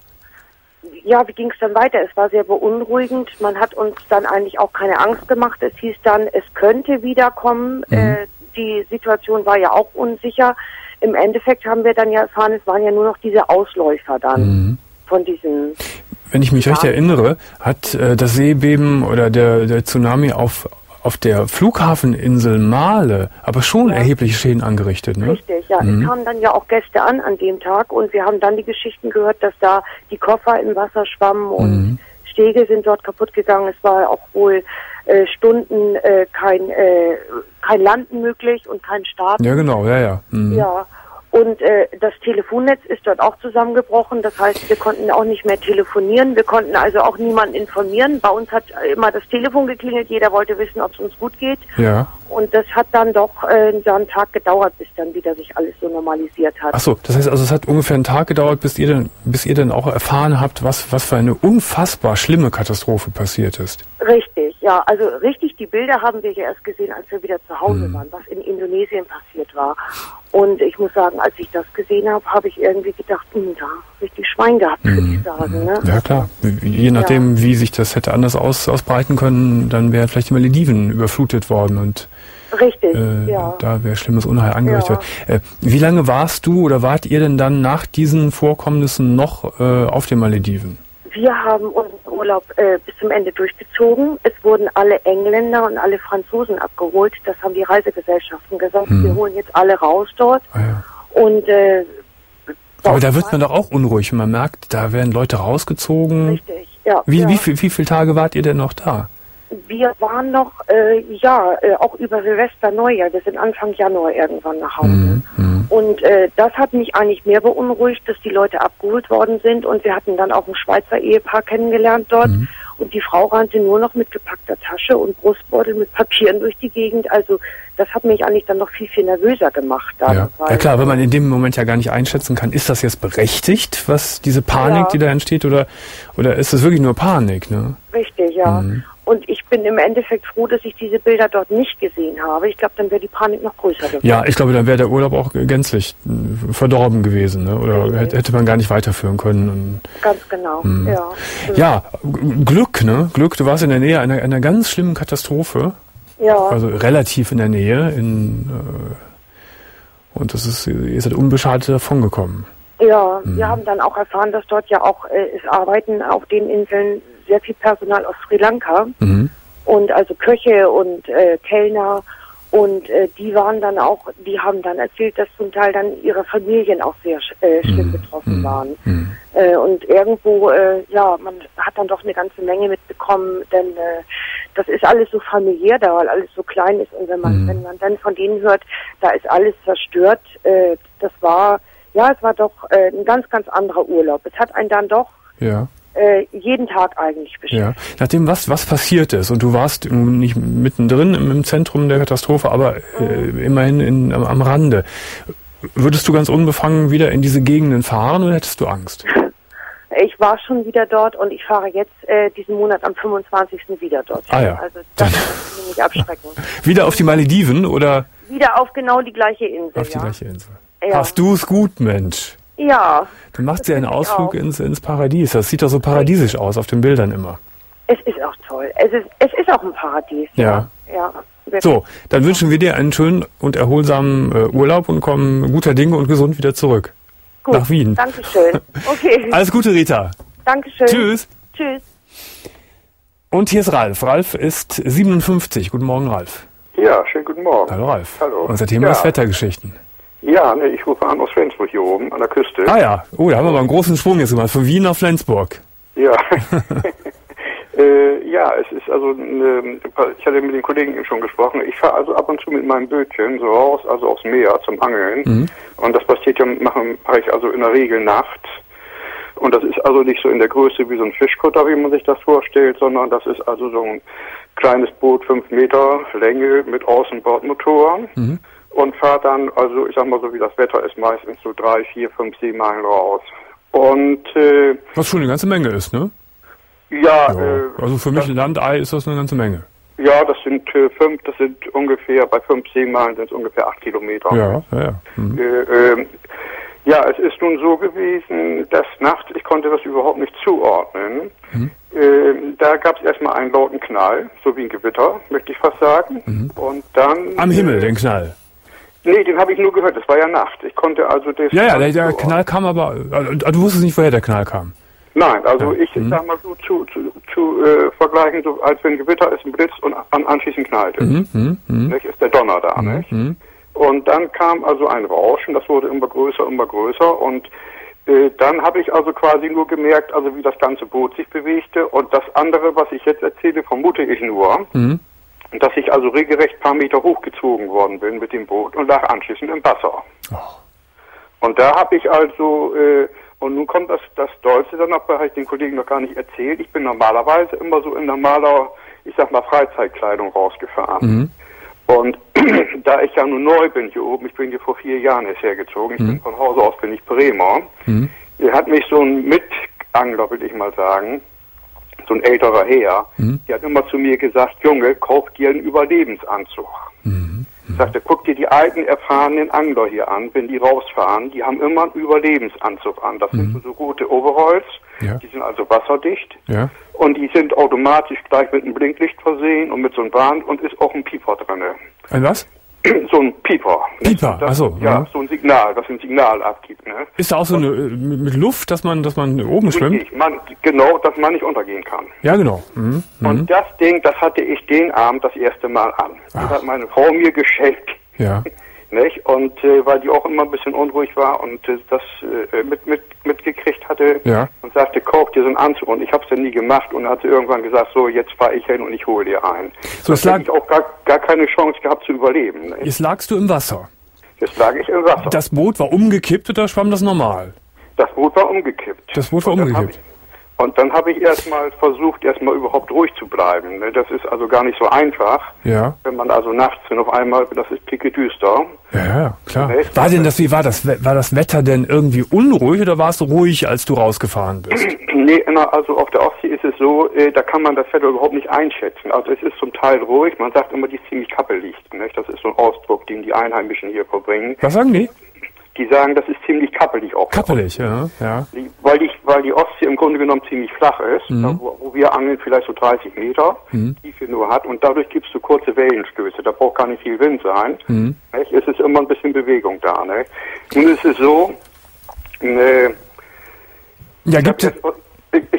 Ja, wie ging es dann weiter? Es war sehr beunruhigend. Man hat uns dann eigentlich auch keine Angst gemacht. Es hieß dann, es könnte wiederkommen. Mhm. Äh, die Situation war ja auch unsicher. Im Endeffekt haben wir dann ja erfahren, es waren ja nur noch diese Ausläufer dann mhm. von diesen... Wenn ich mich recht erinnere, hat äh, das Seebeben oder der, der Tsunami auf auf der Flughafeninsel Male aber schon ja. erhebliche Schäden angerichtet, ne? Richtig, ja. Mhm. Es kamen dann ja auch Gäste an an dem Tag und wir haben dann die Geschichten gehört, dass da die Koffer im Wasser schwammen und mhm. Stege sind dort kaputt gegangen. Es war auch wohl äh, Stunden äh, kein äh, kein Landen möglich und kein Start. Ja, genau, ja, ja. Mhm. Ja. Und äh, das Telefonnetz ist dort auch zusammengebrochen. Das heißt, wir konnten auch nicht mehr telefonieren. Wir konnten also auch niemanden informieren. Bei uns hat immer das Telefon geklingelt. Jeder wollte wissen, ob es uns gut geht. Ja. Und das hat dann doch äh, so einen Tag gedauert, bis dann wieder sich alles so normalisiert hat. Ach so, das heißt also, es hat ungefähr einen Tag gedauert, bis ihr dann, bis ihr dann auch erfahren habt, was, was für eine unfassbar schlimme Katastrophe passiert ist. Richtig, ja. Also richtig, die Bilder haben wir ja erst gesehen, als wir wieder zu Hause mhm. waren, was in Indonesien passiert war. Und ich muss sagen, als ich das gesehen habe, habe ich irgendwie gedacht, hm, da habe ich die Schwein gehabt, würde mhm. ich sagen. Ne? Ja, klar. Je nachdem, ja. wie sich das hätte anders aus, ausbreiten können, dann wären vielleicht die Malediven überflutet worden und Richtig, äh, ja. da wäre schlimmes Unheil angerichtet ja. worden. Äh, wie lange warst du oder wart ihr denn dann nach diesen Vorkommnissen noch äh, auf den Malediven? Wir haben unseren Urlaub äh, bis zum Ende durchgezogen. Es wurden alle Engländer und alle Franzosen abgeholt. Das haben die Reisegesellschaften gesagt. Hm. Wir holen jetzt alle raus dort. Ah, ja. Und äh, aber da wird man doch auch unruhig. Man merkt, da werden Leute rausgezogen. Richtig, ja. Wie, ja. wie, viel, wie viele Tage wart ihr denn noch da? Wir waren noch, äh, ja, äh, auch über Silvester, Neujahr. Wir sind Anfang Januar irgendwann nach Hause. Mhm, mh. Und äh, das hat mich eigentlich mehr beunruhigt, dass die Leute abgeholt worden sind. Und wir hatten dann auch ein Schweizer Ehepaar kennengelernt dort. Mhm. Und die Frau rannte nur noch mit gepackter Tasche und Brustbeutel mit Papieren durch die Gegend. Also das hat mich eigentlich dann noch viel, viel nervöser gemacht. Da, ja. ja klar, weil man in dem Moment ja gar nicht einschätzen kann, ist das jetzt berechtigt, was diese Panik, ja. die da entsteht, oder oder ist das wirklich nur Panik? Ne? Richtig, ja. Mhm. Und ich bin im Endeffekt froh, dass ich diese Bilder dort nicht gesehen habe. Ich glaube, dann wäre die Panik noch größer gewesen. Ja, ich glaube, dann wäre der Urlaub auch gänzlich verdorben gewesen, ne? Oder Richtig. hätte man gar nicht weiterführen können. Und, ganz genau, mh. ja. Ja, Glück, ne? Glück, du warst in der Nähe einer, einer ganz schlimmen Katastrophe. Ja. Also relativ in der Nähe. In, äh, und das ist, ihr seid unbeschadet davongekommen. Ja, mhm. wir haben dann auch erfahren, dass dort ja auch äh, es arbeiten auf den Inseln sehr viel Personal aus Sri Lanka. Mhm. und also Köche und äh, Kellner. Und äh, die waren dann auch, die haben dann erzählt, dass zum Teil dann ihre Familien auch sehr äh, schlimm betroffen waren. Mhm. Äh, und irgendwo, äh, ja, man hat dann doch eine ganze Menge mitbekommen, denn äh, das ist alles so familiär da, weil alles so klein ist. Und wenn man, mhm. wenn man dann von denen hört, da ist alles zerstört, äh, das war, ja, es war doch äh, ein ganz, ganz anderer Urlaub. Es hat einen dann doch ja. äh, jeden Tag eigentlich beschäftigt. Ja. Nachdem was, was passiert ist und du warst nicht mittendrin im, im Zentrum der Katastrophe, aber äh, immerhin in, am, am Rande, würdest du ganz unbefangen wieder in diese Gegenden fahren oder hättest du Angst? Ich war schon wieder dort und ich fahre jetzt äh, diesen Monat am fünfundzwanzigsten wieder dort. Ah ja. Also das ist ziemlich abschreckend. Wieder auf die Malediven oder? Wieder auf genau die gleiche Insel. Auf die ja. gleiche Insel. Ja. Hast du es gut, Mensch? Ja. Du machst ja einen Ausflug ins, ins Paradies. Das sieht doch so paradiesisch aus auf den Bildern immer. Es ist auch toll. Es ist, es ist auch ein Paradies. Ja. Ja. ja so, dann wünschen wir dir einen schönen und erholsamen äh, Urlaub und kommen guter Dinge und gesund wieder zurück. Gut, nach Wien. Dankeschön. Okay. Alles Gute, Rita. Dankeschön. Tschüss. Tschüss. Und hier ist Ralf. Ralf ist siebenundfünfzig. Guten Morgen, Ralf. Ja, schönen guten Morgen. Hallo, Ralf. Hallo. Unser Thema ja. ist Wettergeschichten. Ja, ne, ich rufe an aus Flensburg hier oben, an der Küste. Ah ja, oh, da haben wir mal einen großen Sprung jetzt gemacht, von Wien nach Flensburg. Ja. äh, ja, es ist also, ne, ich hatte mit den Kollegen eben schon gesprochen, ich fahre also ab und zu mit meinem Bötchen so raus, also aufs Meer zum Angeln. Mhm. Und das passiert ja, machen, mache ich also in der Regel nachts. Und das ist also nicht so in der Größe wie so ein Fischkutter, wie man sich das vorstellt, sondern das ist also so ein kleines Boot, fünf Meter Länge mit Außenbordmotor. Mhm. Und fahrt dann, also ich sag mal so wie das Wetter ist, meistens so drei, vier, fünf Seemeilen raus. Und äh, was schon eine ganze Menge ist, ne? Ja. ja. Äh, also für mich ein Landei ist das eine ganze Menge. Ja, das sind äh, fünf, das sind ungefähr, bei fünf Seemeilen sind es ungefähr acht Kilometer. Ja, ja, ja. Mhm. Äh, äh, ja, es ist nun so gewesen, dass nachts, ich konnte das überhaupt nicht zuordnen. Mhm. Äh, da gab es erstmal einen lauten Knall, so wie ein Gewitter, möchte ich fast sagen. Mhm. Und dann... Am Himmel, äh, den Knall? Nee, den habe ich nur gehört, das war ja Nacht. Ich konnte also das... Ja, ja, der, der Knall kam aber... Also, du wusstest nicht, woher der Knall kam? Nein, also ja. ich mhm. sag mal so zu, zu, zu äh, vergleichen, so als wenn Gewitter ist, ein Blitz und an, anschließend knallt es. Mhm, mh, mh. Ist der Donner da, mhm, nicht? Mh. Und dann kam also ein Rauschen, das wurde immer größer, immer größer und äh, dann habe ich also quasi nur gemerkt, also wie das ganze Boot sich bewegte und das andere, was ich jetzt erzähle, vermute ich nur, mhm. dass ich also regelrecht ein paar Meter hochgezogen worden bin mit dem Boot und lag anschließend im Wasser. Oh. Und da habe ich also, äh, und nun kommt das, das Dollste dann noch, habe ich den Kollegen noch gar nicht erzählt, ich bin normalerweise immer so in normaler, ich sag mal, Freizeitkleidung rausgefahren. Mhm. Und da ich ja nun neu bin hier oben, ich bin hier vor vier Jahren erst hergezogen, ich mhm. bin von Hause aus bin ich Bremer, mhm. hat mich so ein Mitangler, will ich mal sagen, so ein älterer Herr, mhm. der hat immer zu mir gesagt, Junge, kauf dir einen Überlebensanzug. Mhm. Mhm. Sagte, guck dir die alten, erfahrenen Angler hier an, wenn die rausfahren, die haben immer einen Überlebensanzug an. Das mhm. sind so gute Overalls, ja. die sind also wasserdicht ja. und die sind automatisch gleich mit einem Blinklicht versehen und mit so einem Band und ist auch ein Pieper drin. Ein was? So ein Pieper. Pieper, achso. Ja, ja, so ein Signal, das ein Signal abgibt. Ne? Ist da auch so eine, mit Luft, dass man, dass man oben schwimmt? Man, genau, dass man nicht untergehen kann. Ja, genau. Mhm. Und das Ding, das hatte ich den Abend das erste Mal an. Das hat meine Frau mir geschenkt. Ja. Nicht? Und äh, weil die auch immer ein bisschen unruhig war und äh, das äh, mit, mit, mitgekriegt hatte ja. und sagte, kauf dir so einen Anzug. Und ich habe es dann nie gemacht und hat sie irgendwann gesagt, so jetzt fahre ich hin und ich hole dir einen. So, es lag ich auch gar, gar keine Chance gehabt zu überleben. Nicht? Jetzt lagst du im Wasser. Jetzt lag ich im Wasser. Das Boot war umgekippt oder schwamm das normal? Das Boot war umgekippt. Das Boot war umgekippt. Und dann habe ich erstmal versucht, erstmal überhaupt ruhig zu bleiben. Das ist also gar nicht so einfach. Ja. Wenn man also nachts und auf einmal, das ist pickedüster. Ja, ja, klar. War denn das, wie war das? War das Wetter denn irgendwie unruhig oder war es ruhig, als du rausgefahren bist? Nee, also auf der Ostsee ist es so, da kann man das Wetter überhaupt nicht einschätzen. Also es ist zum Teil ruhig, man sagt immer, die ist ziemlich kappelig. Das ist so ein Ausdruck, den die Einheimischen hier verbringen. Was sagen die? Die sagen, das ist ziemlich kappelig auch. Kappelig, ja, ja. Die, weil, die, weil die Ostsee im Grunde genommen ziemlich flach ist, mhm. da, wo, wo wir angeln vielleicht so dreißig Meter, mhm. Tiefe nur hat und dadurch gibt es so kurze Wellenstöße, da braucht gar nicht viel Wind sein. Mhm. Es ist immer ein bisschen Bewegung da. Ne? Nun ist es so, ne, ja, gibt es... Ich, ich,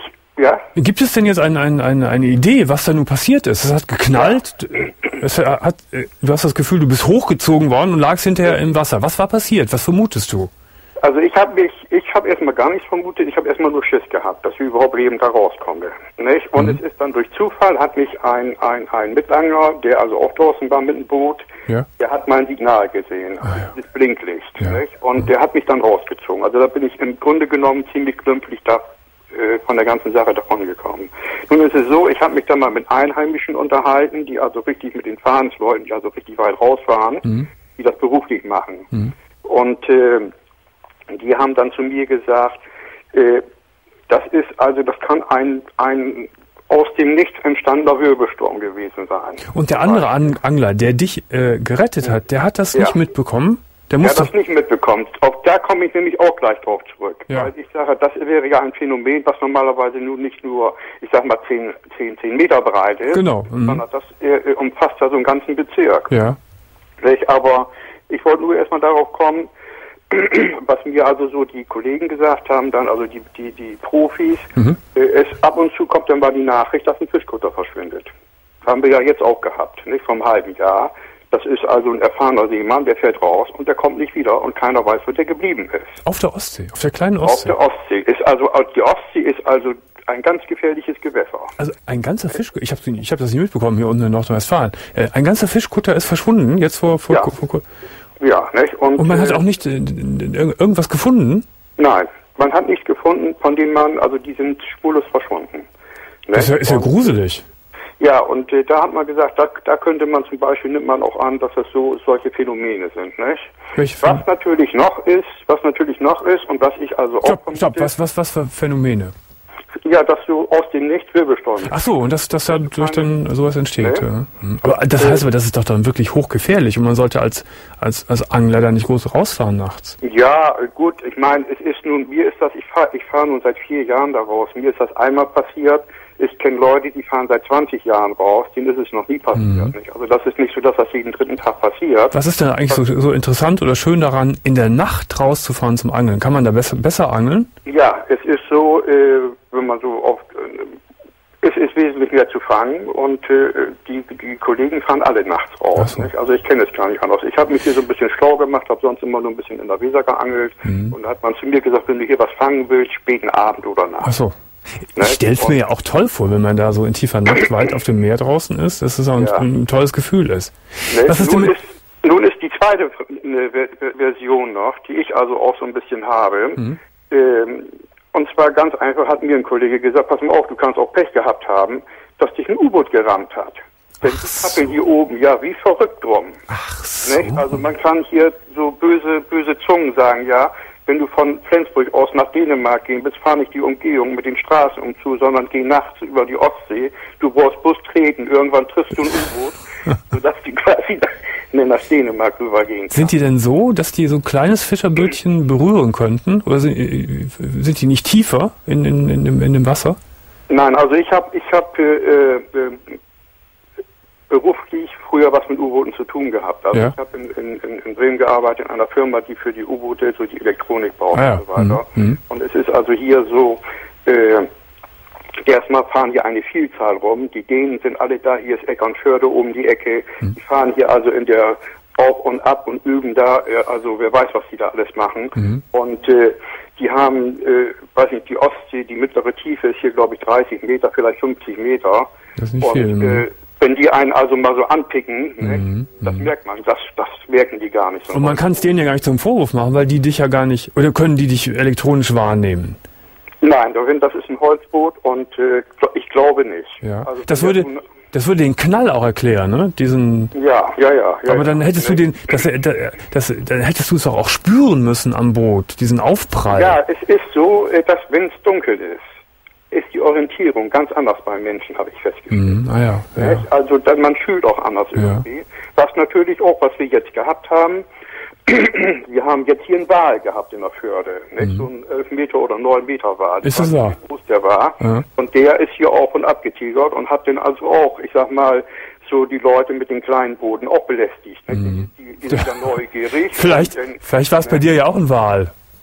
Ja? Gibt es denn jetzt ein, ein, ein, eine Idee, was da nun passiert ist? Es hat geknallt, es hat, du hast das Gefühl, du bist hochgezogen worden und lagst hinterher im Wasser. Was war passiert? Was vermutest du? Also ich habe mich, ich habe erstmal gar nichts vermutet, ich habe erstmal nur Schiss gehabt, dass ich überhaupt lebend da rauskomme. Nicht? Und mhm. es ist dann durch Zufall, hat mich ein, ein, ein Mitangler, der also auch draußen war mit dem Boot, ja. der hat mein Signal gesehen, also ah, ja. das Blinklicht. Ja. Nicht? Und mhm. der hat mich dann rausgezogen. Also da bin ich im Grunde genommen ziemlich glimpflich da äh, von der ganzen Sache davon gekommen. Nun ist es so, ich habe mich dann mal mit Einheimischen unterhalten, die also richtig mit den Fahrensleuten, die also richtig weit rausfahren, mhm. die das beruflich machen. Mhm. Und äh, die haben dann zu mir gesagt, äh, das ist also, das kann ein, ein aus dem Nichts entstandener Wirbelsturm gewesen sein. Und der andere An- Angler, der dich äh, gerettet hat, der hat das ja. nicht mitbekommen? Der muss ja, das nicht mitbekommen. Auf da komme ich nämlich auch gleich drauf zurück. Ja. Weil ich sage, das wäre ja ein Phänomen, was normalerweise nun nicht nur, ich sag mal, zehn, zehn, zehn Meter breit ist, genau. mhm. sondern das äh, umfasst ja so einen ganzen Bezirk. Ja. Aber ich wollte nur erstmal darauf kommen, was mir also so die Kollegen gesagt haben, dann also die die die Profis, mhm. äh, es ab und zu kommt dann mal die Nachricht, dass ein Fischkutter verschwindet. Das haben wir ja jetzt auch gehabt, nicht vom halben Jahr. Das ist also ein erfahrener Seemann, der fährt raus und der kommt nicht wieder und keiner weiß, wo der geblieben ist. Auf der Ostsee, auf der kleinen Ostsee? Auf der Ostsee. Ist also, die Ostsee ist also ein ganz gefährliches Gewässer. Also ein ganzer Fisch, ich habe ich hab das nicht mitbekommen hier unten in Nordrhein-Westfalen, äh, ein ganzer Fischkutter ist verschwunden, jetzt vor... vor, ja. vor, vor Ja, nicht? Und, und man äh, hat auch nicht äh, irgendwas gefunden? Nein, man hat nichts gefunden, von denen man, also die sind spurlos verschwunden. Das ist ja, ist ja gruselig. Ja, und äh, da hat man gesagt, da, da könnte man zum Beispiel, nimmt man auch an, dass das so solche Phänomene sind, nicht? Welche was natürlich noch ist, was natürlich noch ist und was ich also auch... Stopp, stopp, was, was, was für Phänomene? Ja, dass du aus dem Nichts Wirbelsturm... Ach so, und dass, dass dadurch dann sowas entsteht. Nee. Ja. Aber das heißt aber, das ist doch dann wirklich hochgefährlich und man sollte als, als, als Angler da nicht groß rausfahren nachts. Ja, gut, ich meine, es ist nun, mir ist das, ich fahre ich fahr nun seit vier Jahren da raus, mir ist das einmal passiert. Ich kenne Leute, die fahren seit zwanzig Jahren raus, denen ist es noch nie passiert. Mhm. Nicht? Also das ist nicht so, dass das jeden dritten Tag passiert. Was ist denn eigentlich so, so interessant oder schön daran, in der Nacht rauszufahren zum Angeln? Kann man da besser, besser angeln? Ja, es ist so, äh, wenn man so oft, äh, es ist wesentlich mehr zu fangen und äh, die, die Kollegen fahren alle nachts raus. So. Nicht? Also ich kenne es gar nicht anders. Ich habe mich hier so ein bisschen schlau gemacht, habe sonst immer nur ein bisschen in der Weser geangelt mhm. und da hat man zu mir gesagt, wenn du hier was fangen willst, späten Abend oder Nacht. Ach so. Ich stell's mir ja auch toll vor, wenn man da so in tiefer Nacht weit auf dem Meer draußen ist, dass es auch ein, ja. ein tolles Gefühl ist. Ne, Was ist nun, ist nun ist die zweite Version noch, die ich also auch so ein bisschen habe. Mhm. Ähm, und zwar ganz einfach hat mir ein Kollege gesagt, pass mal auf, du kannst auch Pech gehabt haben, dass dich ein U-Boot gerammt hat. Denn die Kappeln hier oben, ja, wie verrückt drum. Ach so. Nicht? Also man kann hier so böse, böse Zungen sagen, ja, wenn du von Flensburg aus nach Dänemark gehen willst, fahr nicht die Umgehung mit den Straßen umzu, sondern geh nachts über die Ostsee. Du brauchst Bus treten, irgendwann triffst du ein U-Boot, sodass die quasi nach Dänemark rübergehen kannst. Sind die denn so, dass die so ein kleines Fischerbötchen berühren könnten? Oder sind, sind die nicht tiefer in, in, in, dem, in dem Wasser? Nein, also ich habe ich hab, äh, äh, beruflich früher was mit U-Booten zu tun gehabt. Also ja. ich habe in, in, in Bremen gearbeitet, in einer Firma, die für die U-Boote so die Elektronik baut ah, ja. und so weiter. Mhm. Und es ist also hier so, äh, erstmal fahren hier eine Vielzahl rum. Die Dänen sind alle da, hier ist Eckernförde um die Ecke. Mhm. Die fahren hier also in der auf und ab und üben da, äh, also wer weiß, was die da alles machen. Mhm. Und äh, die haben, äh, weiß nicht, die Ostsee, die mittlere Tiefe ist hier, glaube ich, dreißig Meter, vielleicht fünfzig Meter. Das ist nicht und, viel, ne? äh, wenn die einen also mal so anpicken, mhm, ne, das mhm. merkt man, das, das merken die gar nicht so. Und man kann es denen ja gar nicht zum Vorwurf machen, weil die dich ja gar nicht, oder können die dich elektronisch wahrnehmen? Nein, das ist ein Holzboot und äh, ich glaube nicht. Ja. Also das würde, das würde den Knall auch erklären, ne? Diesen. Ja, ja, ja. ja aber dann hättest ja, du den, das, das, das, dann hättest du es doch auch spüren müssen am Boot, diesen Aufprall. Ja, es ist so, dass wenn es dunkel ist, ist die Orientierung ganz anders beim Menschen, habe ich festgestellt. Mm, ah ja, ja. Also dann, man fühlt auch anders ja. irgendwie. Was natürlich auch, was wir jetzt gehabt haben, wir haben jetzt hier einen Wal gehabt in der Förde, nicht? Mm. So ein elf Meter oder neun Meter Wal. Ist das wahr? Wie groß der war. Ja. Und der ist hier auf und ab getigert und hat den also auch, ich sag mal, so die Leute mit den kleinen Booten auch belästigt. Mm. Die, die sind ja neugierig. Vielleicht, denn, vielleicht war es bei dir ja auch ein Wal.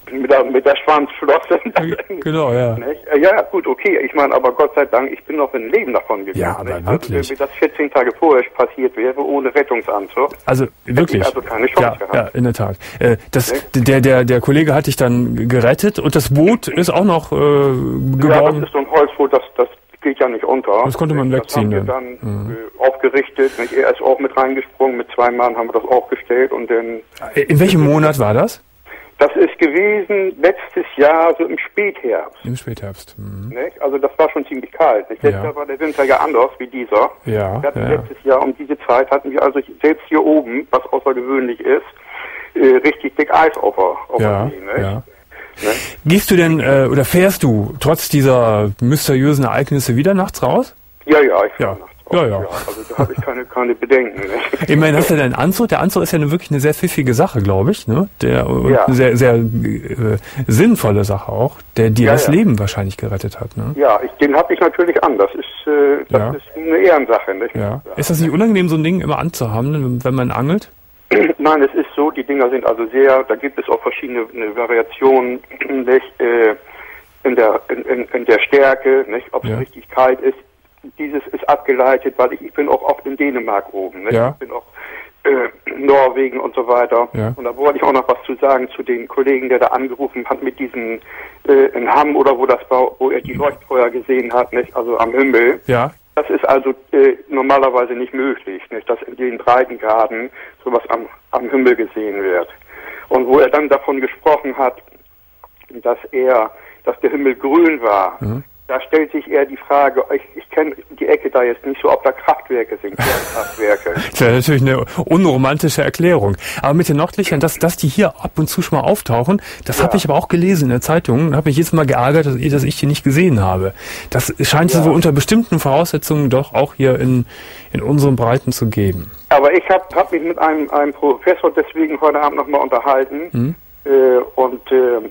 mit der, mit der Schwanzflosse. Genau, ja. Ja, gut, okay. Ich meine, aber Gott sei Dank, ich bin noch in Leben davon gegangen. Ja, aber wirklich. Also, wenn das vierzehn Tage vorher passiert wäre, ohne Rettungsanzug. Also, wirklich. Also keine Chance ja, gehabt. ja, in der Tat. Äh, das, der, der, der Kollege hat dich dann gerettet und das Boot ist auch noch äh, geborgen. Ja, das ist so ein Holzboot, das, das geht ja nicht unter. Das konnte man wegziehen. Das haben wir dann mhm. äh, aufgerichtet. Nicht? Er ist auch mit reingesprungen. Mit zwei Mann haben wir das aufgestellt und dann. In welchem Monat war das? Das ist gewesen letztes Jahr, so im Spätherbst. Im Spätherbst. Mhm. Nicht? Also das war schon ziemlich kalt. Nicht? Letztes Ja. Jahr war der Winter ja anders wie dieser. Ja, Wir hatten ja. letztes Jahr um diese Zeit hatten wir also selbst hier oben, was außergewöhnlich ist, äh, richtig dick Eis auf der, auf Ja, der See. Nicht? ja. Gehst du denn äh, oder fährst du trotz dieser mysteriösen Ereignisse wieder nachts raus? Ja, ja, ich fahre Ja. nachts Ja, raus. ja. Also da habe ich keine, keine Bedenken. Nicht? Ich meine, hast du deinen Anzug? Der Anzug ist ja eine, wirklich eine sehr pfiffige Sache, glaube ich, ne? Der und Ja. eine sehr, sehr äh, sinnvolle Sache auch, der dir Ja, das ja. Leben wahrscheinlich gerettet hat, ne? Ja, ich, den habe ich natürlich an. Das ist, äh, das Ja. ist eine Ehrensache. Nicht? Ja. Ist das nicht unangenehm, so ein Ding immer anzuhaben, ne, wenn man angelt? Nein, es ist so, die Dinger sind also sehr, da gibt es auch verschiedene eine Variationen, nicht, äh, in der in, in, in der Stärke, nicht, ob es Ja. richtig kalt ist. Dieses ist abgeleitet, weil ich, ich bin auch oft in Dänemark oben, nicht? Ja. Ich bin auch äh, Norwegen und so weiter. Ja. Und da wollte ich auch noch was zu sagen zu den Kollegen, der da angerufen hat mit diesen äh, in Hamm oder wo das war, wo er die Leuchtfeuer gesehen hat, nicht, also am Himmel. Ja. Das ist also äh, normalerweise nicht möglich, nicht, dass in den Breitengraden sowas am, am Himmel gesehen wird. Und wo er dann davon gesprochen hat, dass er, dass der Himmel grün war, Mhm. da stellt sich eher die Frage, ich, ich kenne die Ecke da jetzt nicht so, ob da Kraftwerke sind, Kernkraftwerke. Das wäre natürlich eine unromantische Erklärung. Aber mit den Nordlichtern, dass, dass die hier ab und zu schon mal auftauchen, das Ja. habe ich aber auch gelesen in der Zeitung. Da habe ich jetzt mal geärgert, dass ich, dass ich die nicht gesehen habe. Das scheint es Ja. wohl unter bestimmten Voraussetzungen doch auch hier in, in unseren Breiten zu geben. Aber ich habe hab mich mit einem, einem Professor deswegen heute Abend nochmal unterhalten Mhm. äh, und äh,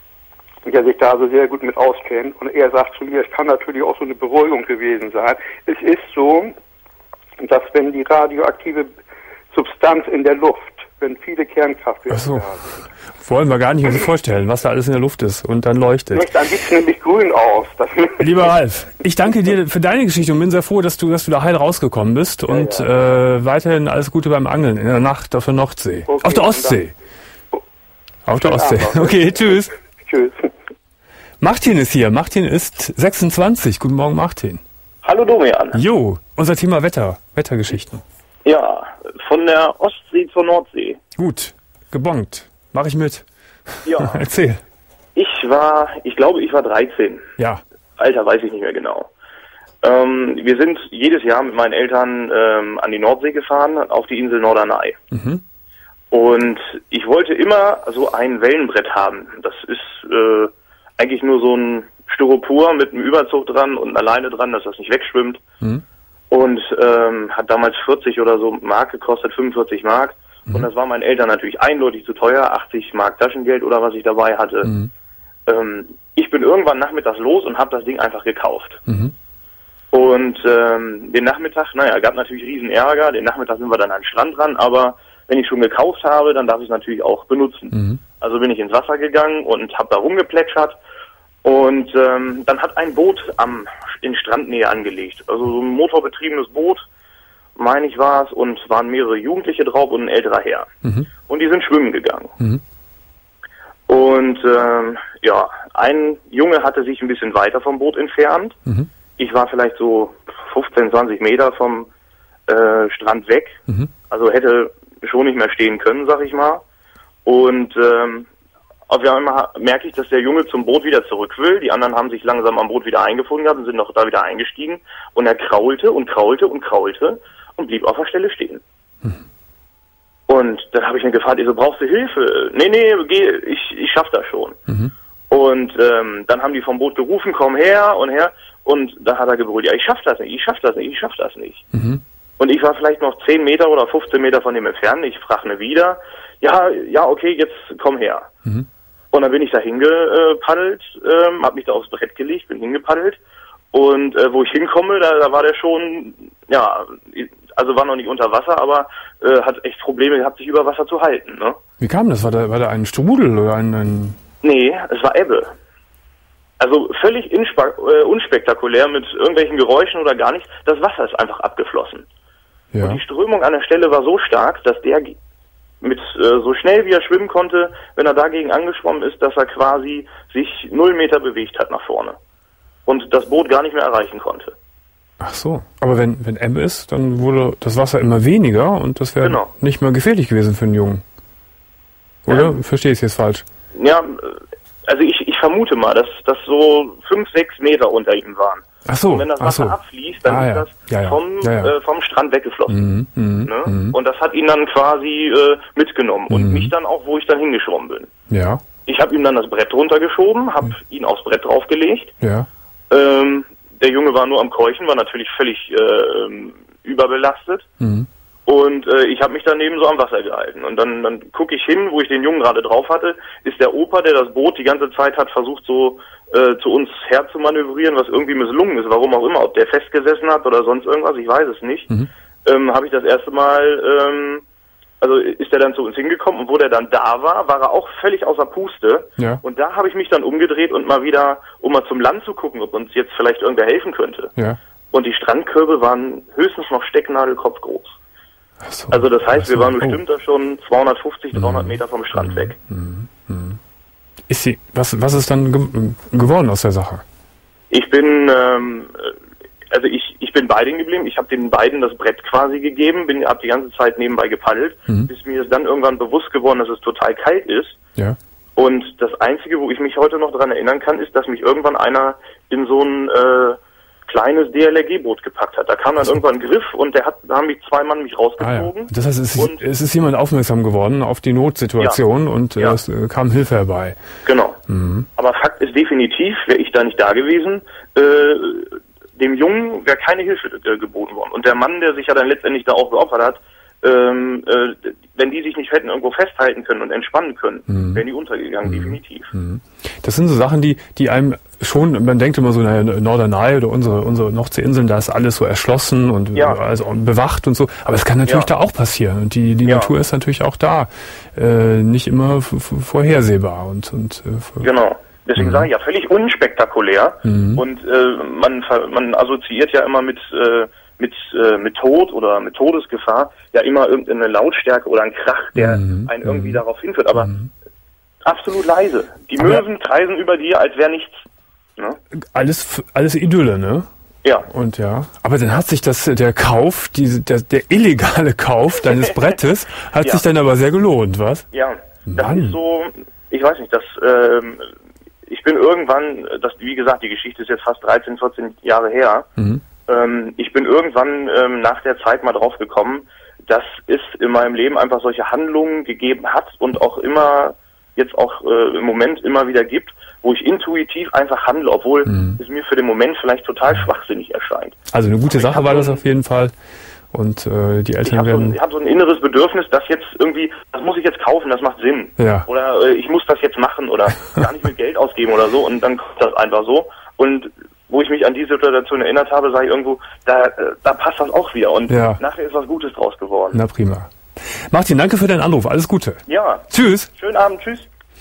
der sich da also sehr gut mit auskennt. Und er sagt zu mir, es kann natürlich auch so eine Beruhigung gewesen sein. Es ist so, dass wenn die radioaktive Substanz in der Luft, wenn viele Kernkraftwerke Ach so. da sind, Wollen wir gar nicht uns vorstellen, was da alles in der Luft ist und dann leuchtet. nicht, dann sieht es nämlich grün aus. Das Lieber Ralf, ich danke dir für deine Geschichte und bin sehr froh, dass du, dass du da heil rausgekommen bist und Äh, weiterhin alles Gute beim Angeln in der Nacht auf der Nordsee. Okay, auf der und Ostsee. Auf der Schönen Ostsee. Abend noch. Okay, tschüss. Tschüss. Martin ist hier. Martin ist sechsundzwanzig. Guten Morgen, Martin. Hallo Domian. Jo, unser Thema Wetter, Wettergeschichten. Ja, von der Ostsee zur Nordsee. Gut, gebongt. Mach ich mit. Ja. Erzähl. Ich war, ich glaube, ich war dreizehn. Ja. Alter, weiß ich nicht mehr genau. Ähm, wir sind jedes Jahr mit meinen Eltern ähm, an die Nordsee gefahren, auf die Insel Norderney. Mhm. Und ich wollte immer so ein Wellenbrett haben. Das ist äh, eigentlich nur so ein Styropor mit einem Überzug dran und einer Leine dran, dass das nicht wegschwimmt. Mhm. Und ähm, hat damals vierzig oder so Mark gekostet, fünfundvierzig Mark. Mhm. Und das war meinen Eltern natürlich eindeutig zu teuer, achtzig Mark Taschengeld oder was ich dabei hatte. Mhm. Ähm, ich bin irgendwann nachmittags los und habe das Ding einfach gekauft. Mhm. Und ähm, den Nachmittag, naja, gab natürlich riesen Ärger. Den Nachmittag sind wir dann an den Strand ran, aber wenn ich schon gekauft habe, dann darf ich es natürlich auch benutzen. Mhm. Also bin ich ins Wasser gegangen und habe da rumgeplätschert. Und ähm, dann hat ein Boot am in Strandnähe angelegt. Also so ein motorbetriebenes Boot, meine ich war es, und waren mehrere Jugendliche drauf und ein älterer Herr. Mhm. Und die sind schwimmen gegangen. Mhm. Und ähm, ja, ein Junge hatte sich ein bisschen weiter vom Boot entfernt. Mhm. Ich war vielleicht so fünfzehn, zwanzig Meter vom äh, Strand weg. Mhm. Also hätte schon nicht mehr stehen können, sag ich mal. Und ähm, auf einmal merke ich, dass der Junge zum Boot wieder zurück will. Die anderen haben sich langsam am Boot wieder eingefunden gehabt und sind noch da wieder eingestiegen. Und er kraulte und kraulte und kraulte und blieb auf der Stelle stehen. Mhm. Und dann habe ich ihn gefragt, ich so, brauchst du Hilfe? Nee, nee, geh, ich, ich schaff das schon. Mhm. Und ähm, dann haben die vom Boot gerufen, komm her und her. Und dann hat er gebrüllt, ja, ich schaff das nicht, ich schaff das nicht, ich schaff das nicht. Mhm. Und ich war vielleicht noch zehn Meter oder fünfzehn Meter von dem entfernt. Ich frage ne wieder, ja, ja, okay, jetzt komm her. Mhm. Und dann bin ich da hingepaddelt, ähm, habe mich da aufs Brett gelegt, bin hingepaddelt. Und äh, wo ich hinkomme, da, da war der schon, ja, also war noch nicht unter Wasser, aber äh, hat echt Probleme gehabt, sich über Wasser zu halten. Ne? Wie kam das? War da, war da ein Strudel oder ein, ein Nee, es war Ebbe. Also völlig inspa- äh, unspektakulär mit irgendwelchen Geräuschen oder gar nichts. Das Wasser ist einfach abgeflossen. Ja. Und die Strömung an der Stelle war so stark, dass der mit äh, so schnell wie er schwimmen konnte, wenn er dagegen angeschwommen ist, dass er quasi sich null Meter bewegt hat nach vorne. Und das Boot gar nicht mehr erreichen konnte. Ach so, aber wenn, wenn M ist, dann wurde das Wasser immer weniger und das wäre genau. nicht mehr gefährlich gewesen für einen Jungen. Oder? Ja. Verstehe ich es jetzt falsch? Ja, also ich, ich vermute mal, dass das so fünf, sechs Meter unter ihm waren. Ach so, und wenn das Wasser so. abfließt, dann ah, ist ja. das ja, ja. Vom, ja, ja. Äh, vom Strand weggeflossen. Mhm, mh, ne? mh. Und das hat ihn dann quasi äh, mitgenommen. Und mhm. mich dann auch, wo ich dann hingeschwommen bin. Ja. Ich habe ihm dann das Brett runtergeschoben, habe mhm. ihn aufs Brett draufgelegt. Ja. Ähm, der Junge war nur am Keuchen, war natürlich völlig äh, überbelastet. Mhm. Und äh, ich habe mich daneben so am Wasser gehalten. Und dann, dann gucke ich hin, wo ich den Jungen gerade drauf hatte, ist der Opa, der das Boot die ganze Zeit hat versucht, so äh, zu uns herzumanövrieren, was irgendwie misslungen ist, warum auch immer, ob der festgesessen hat oder sonst irgendwas, ich weiß es nicht. Mhm. Ähm, habe ich das erste Mal, ähm, also ist er dann zu uns hingekommen und wo der dann da war, war er auch völlig außer Puste. Ja. Und da habe ich mich dann umgedreht und mal wieder, um mal zum Land zu gucken, ob uns jetzt vielleicht irgendwer helfen könnte. Ja. Und die Strandkörbe waren höchstens noch Stecknadelkopf groß. So. Also das heißt, wir waren bestimmt oh. da schon zweihundertfünfzig, dreihundert Meter vom Strand mhm. weg. Mhm. Ist sie, was, was ist dann ge- geworden aus der Sache? Ich bin, ähm, also ich, ich bin bei denen geblieben. Ich habe den beiden das Brett quasi gegeben, bin ab die ganze Zeit nebenbei gepaddelt, mhm. bis mir ist dann irgendwann bewusst geworden, dass es total kalt ist. Ja. Und das Einzige, wo ich mich heute noch dran erinnern kann, ist, dass mich irgendwann einer in so ein äh, kleines D L R G-Boot gepackt hat. Da kam dann also. irgendwann ein Griff und der hat, da haben mich zwei Mann mich rausgezogen. Ah, ja. Das heißt, es ist, es ist jemand aufmerksam geworden auf die Notsituation ja. und ja. es äh, kam Hilfe herbei. Genau. Mhm. Aber Fakt ist definitiv, wäre ich da nicht da gewesen, äh, dem Jungen wäre keine Hilfe äh, geboten worden. Und der Mann, der sich ja dann letztendlich da auch geopfert hat, ähm, äh, wenn die sich nicht hätten irgendwo festhalten können und entspannen können, mhm. wären die untergegangen, mhm. definitiv. Mhm. Das sind so Sachen, die, die einem schon, man denkt immer so, naja, Norderney oder unsere, unsere Nordseeinseln, da ist alles so erschlossen und ja. also bewacht und so, aber es kann natürlich ja. da auch passieren und die, die ja. Natur ist natürlich auch da, äh, nicht immer f- f- vorhersehbar und, und äh, genau. Deswegen mhm. sage ich ja, völlig unspektakulär mhm. und äh, man, man assoziiert ja immer mit äh, mit äh, mit Tod oder mit Todesgefahr ja immer irgendeine Lautstärke oder ein Krach, der mhm. einen irgendwie mhm. darauf hinführt, aber mhm. absolut leise. Die aber Möwen kreisen über dir, als wäre nichts. Ne? Alles alles Idylle, ne? Ja. Und ja, aber dann hat sich das der Kauf, diese der, der illegale Kauf deines Brettes hat ja. sich dann aber sehr gelohnt, was? Ja. Das Mann. ist so, ich weiß nicht, das ähm, ich bin irgendwann, das wie gesagt, die Geschichte ist jetzt fast dreizehn, vierzehn Jahre her. Mhm. Ähm, ich bin irgendwann ähm, nach der Zeit mal drauf gekommen, dass es in meinem Leben einfach solche Handlungen gegeben hat und auch immer, jetzt auch äh, im Moment immer wieder gibt, wo ich intuitiv einfach handle, obwohl mhm. es mir für den Moment vielleicht total schwachsinnig erscheint. Also eine gute Sache war das auf jeden Fall. Und äh, die Eltern ich hab werden... So ich habe so ein inneres Bedürfnis, das jetzt irgendwie, das muss ich jetzt kaufen, das macht Sinn. Ja. Oder äh, ich muss das jetzt machen oder gar nicht mit Geld ausgeben oder so und dann kommt das einfach so. Und wo ich mich an die Situation erinnert habe, sage ich irgendwo, da, da passt das auch wieder. Und ja. nachher ist was Gutes draus geworden. Na prima. Martin, danke für deinen Anruf. Alles Gute. Ja. Tschüss. Schönen Abend. Tschüss.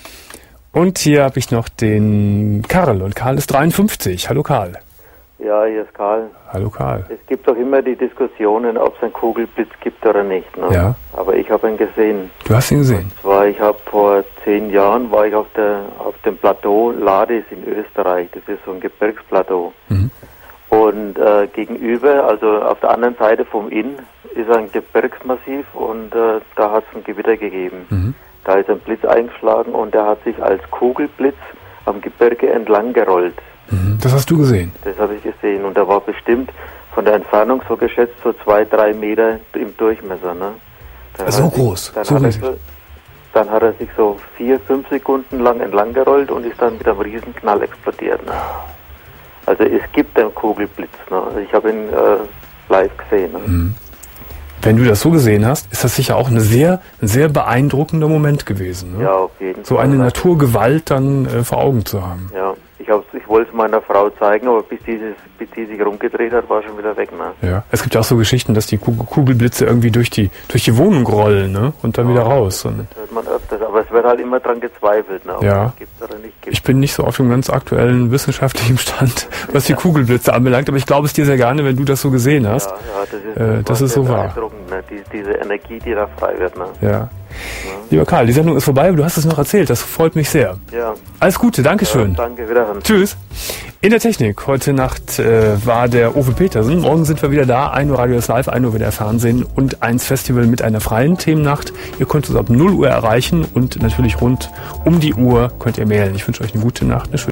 Und hier habe ich noch den Karl. Und Karl ist dreiundfünfzig. Hallo Karl. Ja, hier ist Karl. Hallo Karl. Es gibt doch immer die Diskussionen, ob es einen Kugelblitz gibt oder nicht. Ne? Ja. Aber ich habe ihn gesehen. Du hast ihn gesehen? Und zwar, ich habe vor zehn Jahren, war ich auf, der, auf dem Plateau Lades in Österreich. Das ist so ein Gebirgsplateau. Mhm. Und äh, gegenüber, also auf der anderen Seite vom Inn, ist ein Gebirgsmassiv und äh, da hat es ein Gewitter gegeben. Mhm. Da ist ein Blitz eingeschlagen und der hat sich als Kugelblitz am Gebirge entlang gerollt. Das hast du gesehen? Das habe ich gesehen und da war bestimmt von der Entfernung so geschätzt so zwei, drei Meter im Durchmesser. Ne? So groß, dann so hat riesig. Er, dann hat er sich so vier, fünf Sekunden lang entlang gerollt und ist dann mit einem riesen Knall explodiert. Ne? Also es gibt einen Kugelblitz. Ne? Also ich habe ihn äh, live gesehen. Ne? Mhm. Wenn du das so gesehen hast, ist das sicher auch eine sehr, ein sehr beeindruckender Moment gewesen. Ne? Ja, auf jeden so Fall. So eine Naturgewalt dann äh, vor Augen zu haben. Ja. Ich, ich wollte es meiner Frau zeigen, aber bis, dieses, bis die sich rumgedreht hat, war schon wieder weg. Ne? Ja, es gibt ja auch so Geschichten, dass die Kugelblitze irgendwie durch die durch die Wohnung rollen, ne? Und dann ja, wieder raus. Das hört man öfters, aber wird halt immer dran gezweifelt, ne? Ob Ja. es gibt oder nicht gibt. Ich bin nicht so auf dem ganz aktuellen wissenschaftlichen Stand, was die Kugelblitze anbelangt, aber ich glaube es dir sehr gerne, wenn du das so gesehen hast. Ja, ja, das ist, äh, das ist so wahr. beeindruckend, ne? Die, diese Energie, die da frei wird. Ne? Ja. ja. Lieber Karl, die Sendung ist vorbei, aber du hast es noch erzählt, das freut mich sehr. Ja. Alles Gute, Dankeschön. Ja, danke, wiederhören. Tschüss. In der Technik heute Nacht äh, war der Uwe Petersen. Morgen sind wir wieder da. ein Uhr Radio ist live, ein Uhr wieder Fernsehen und eins Festival mit einer freien Themennacht. Ihr könnt uns ab null Uhr erreichen und natürlich rund um die Uhr könnt ihr mailen. Ich wünsche euch eine gute Nacht, eine schöne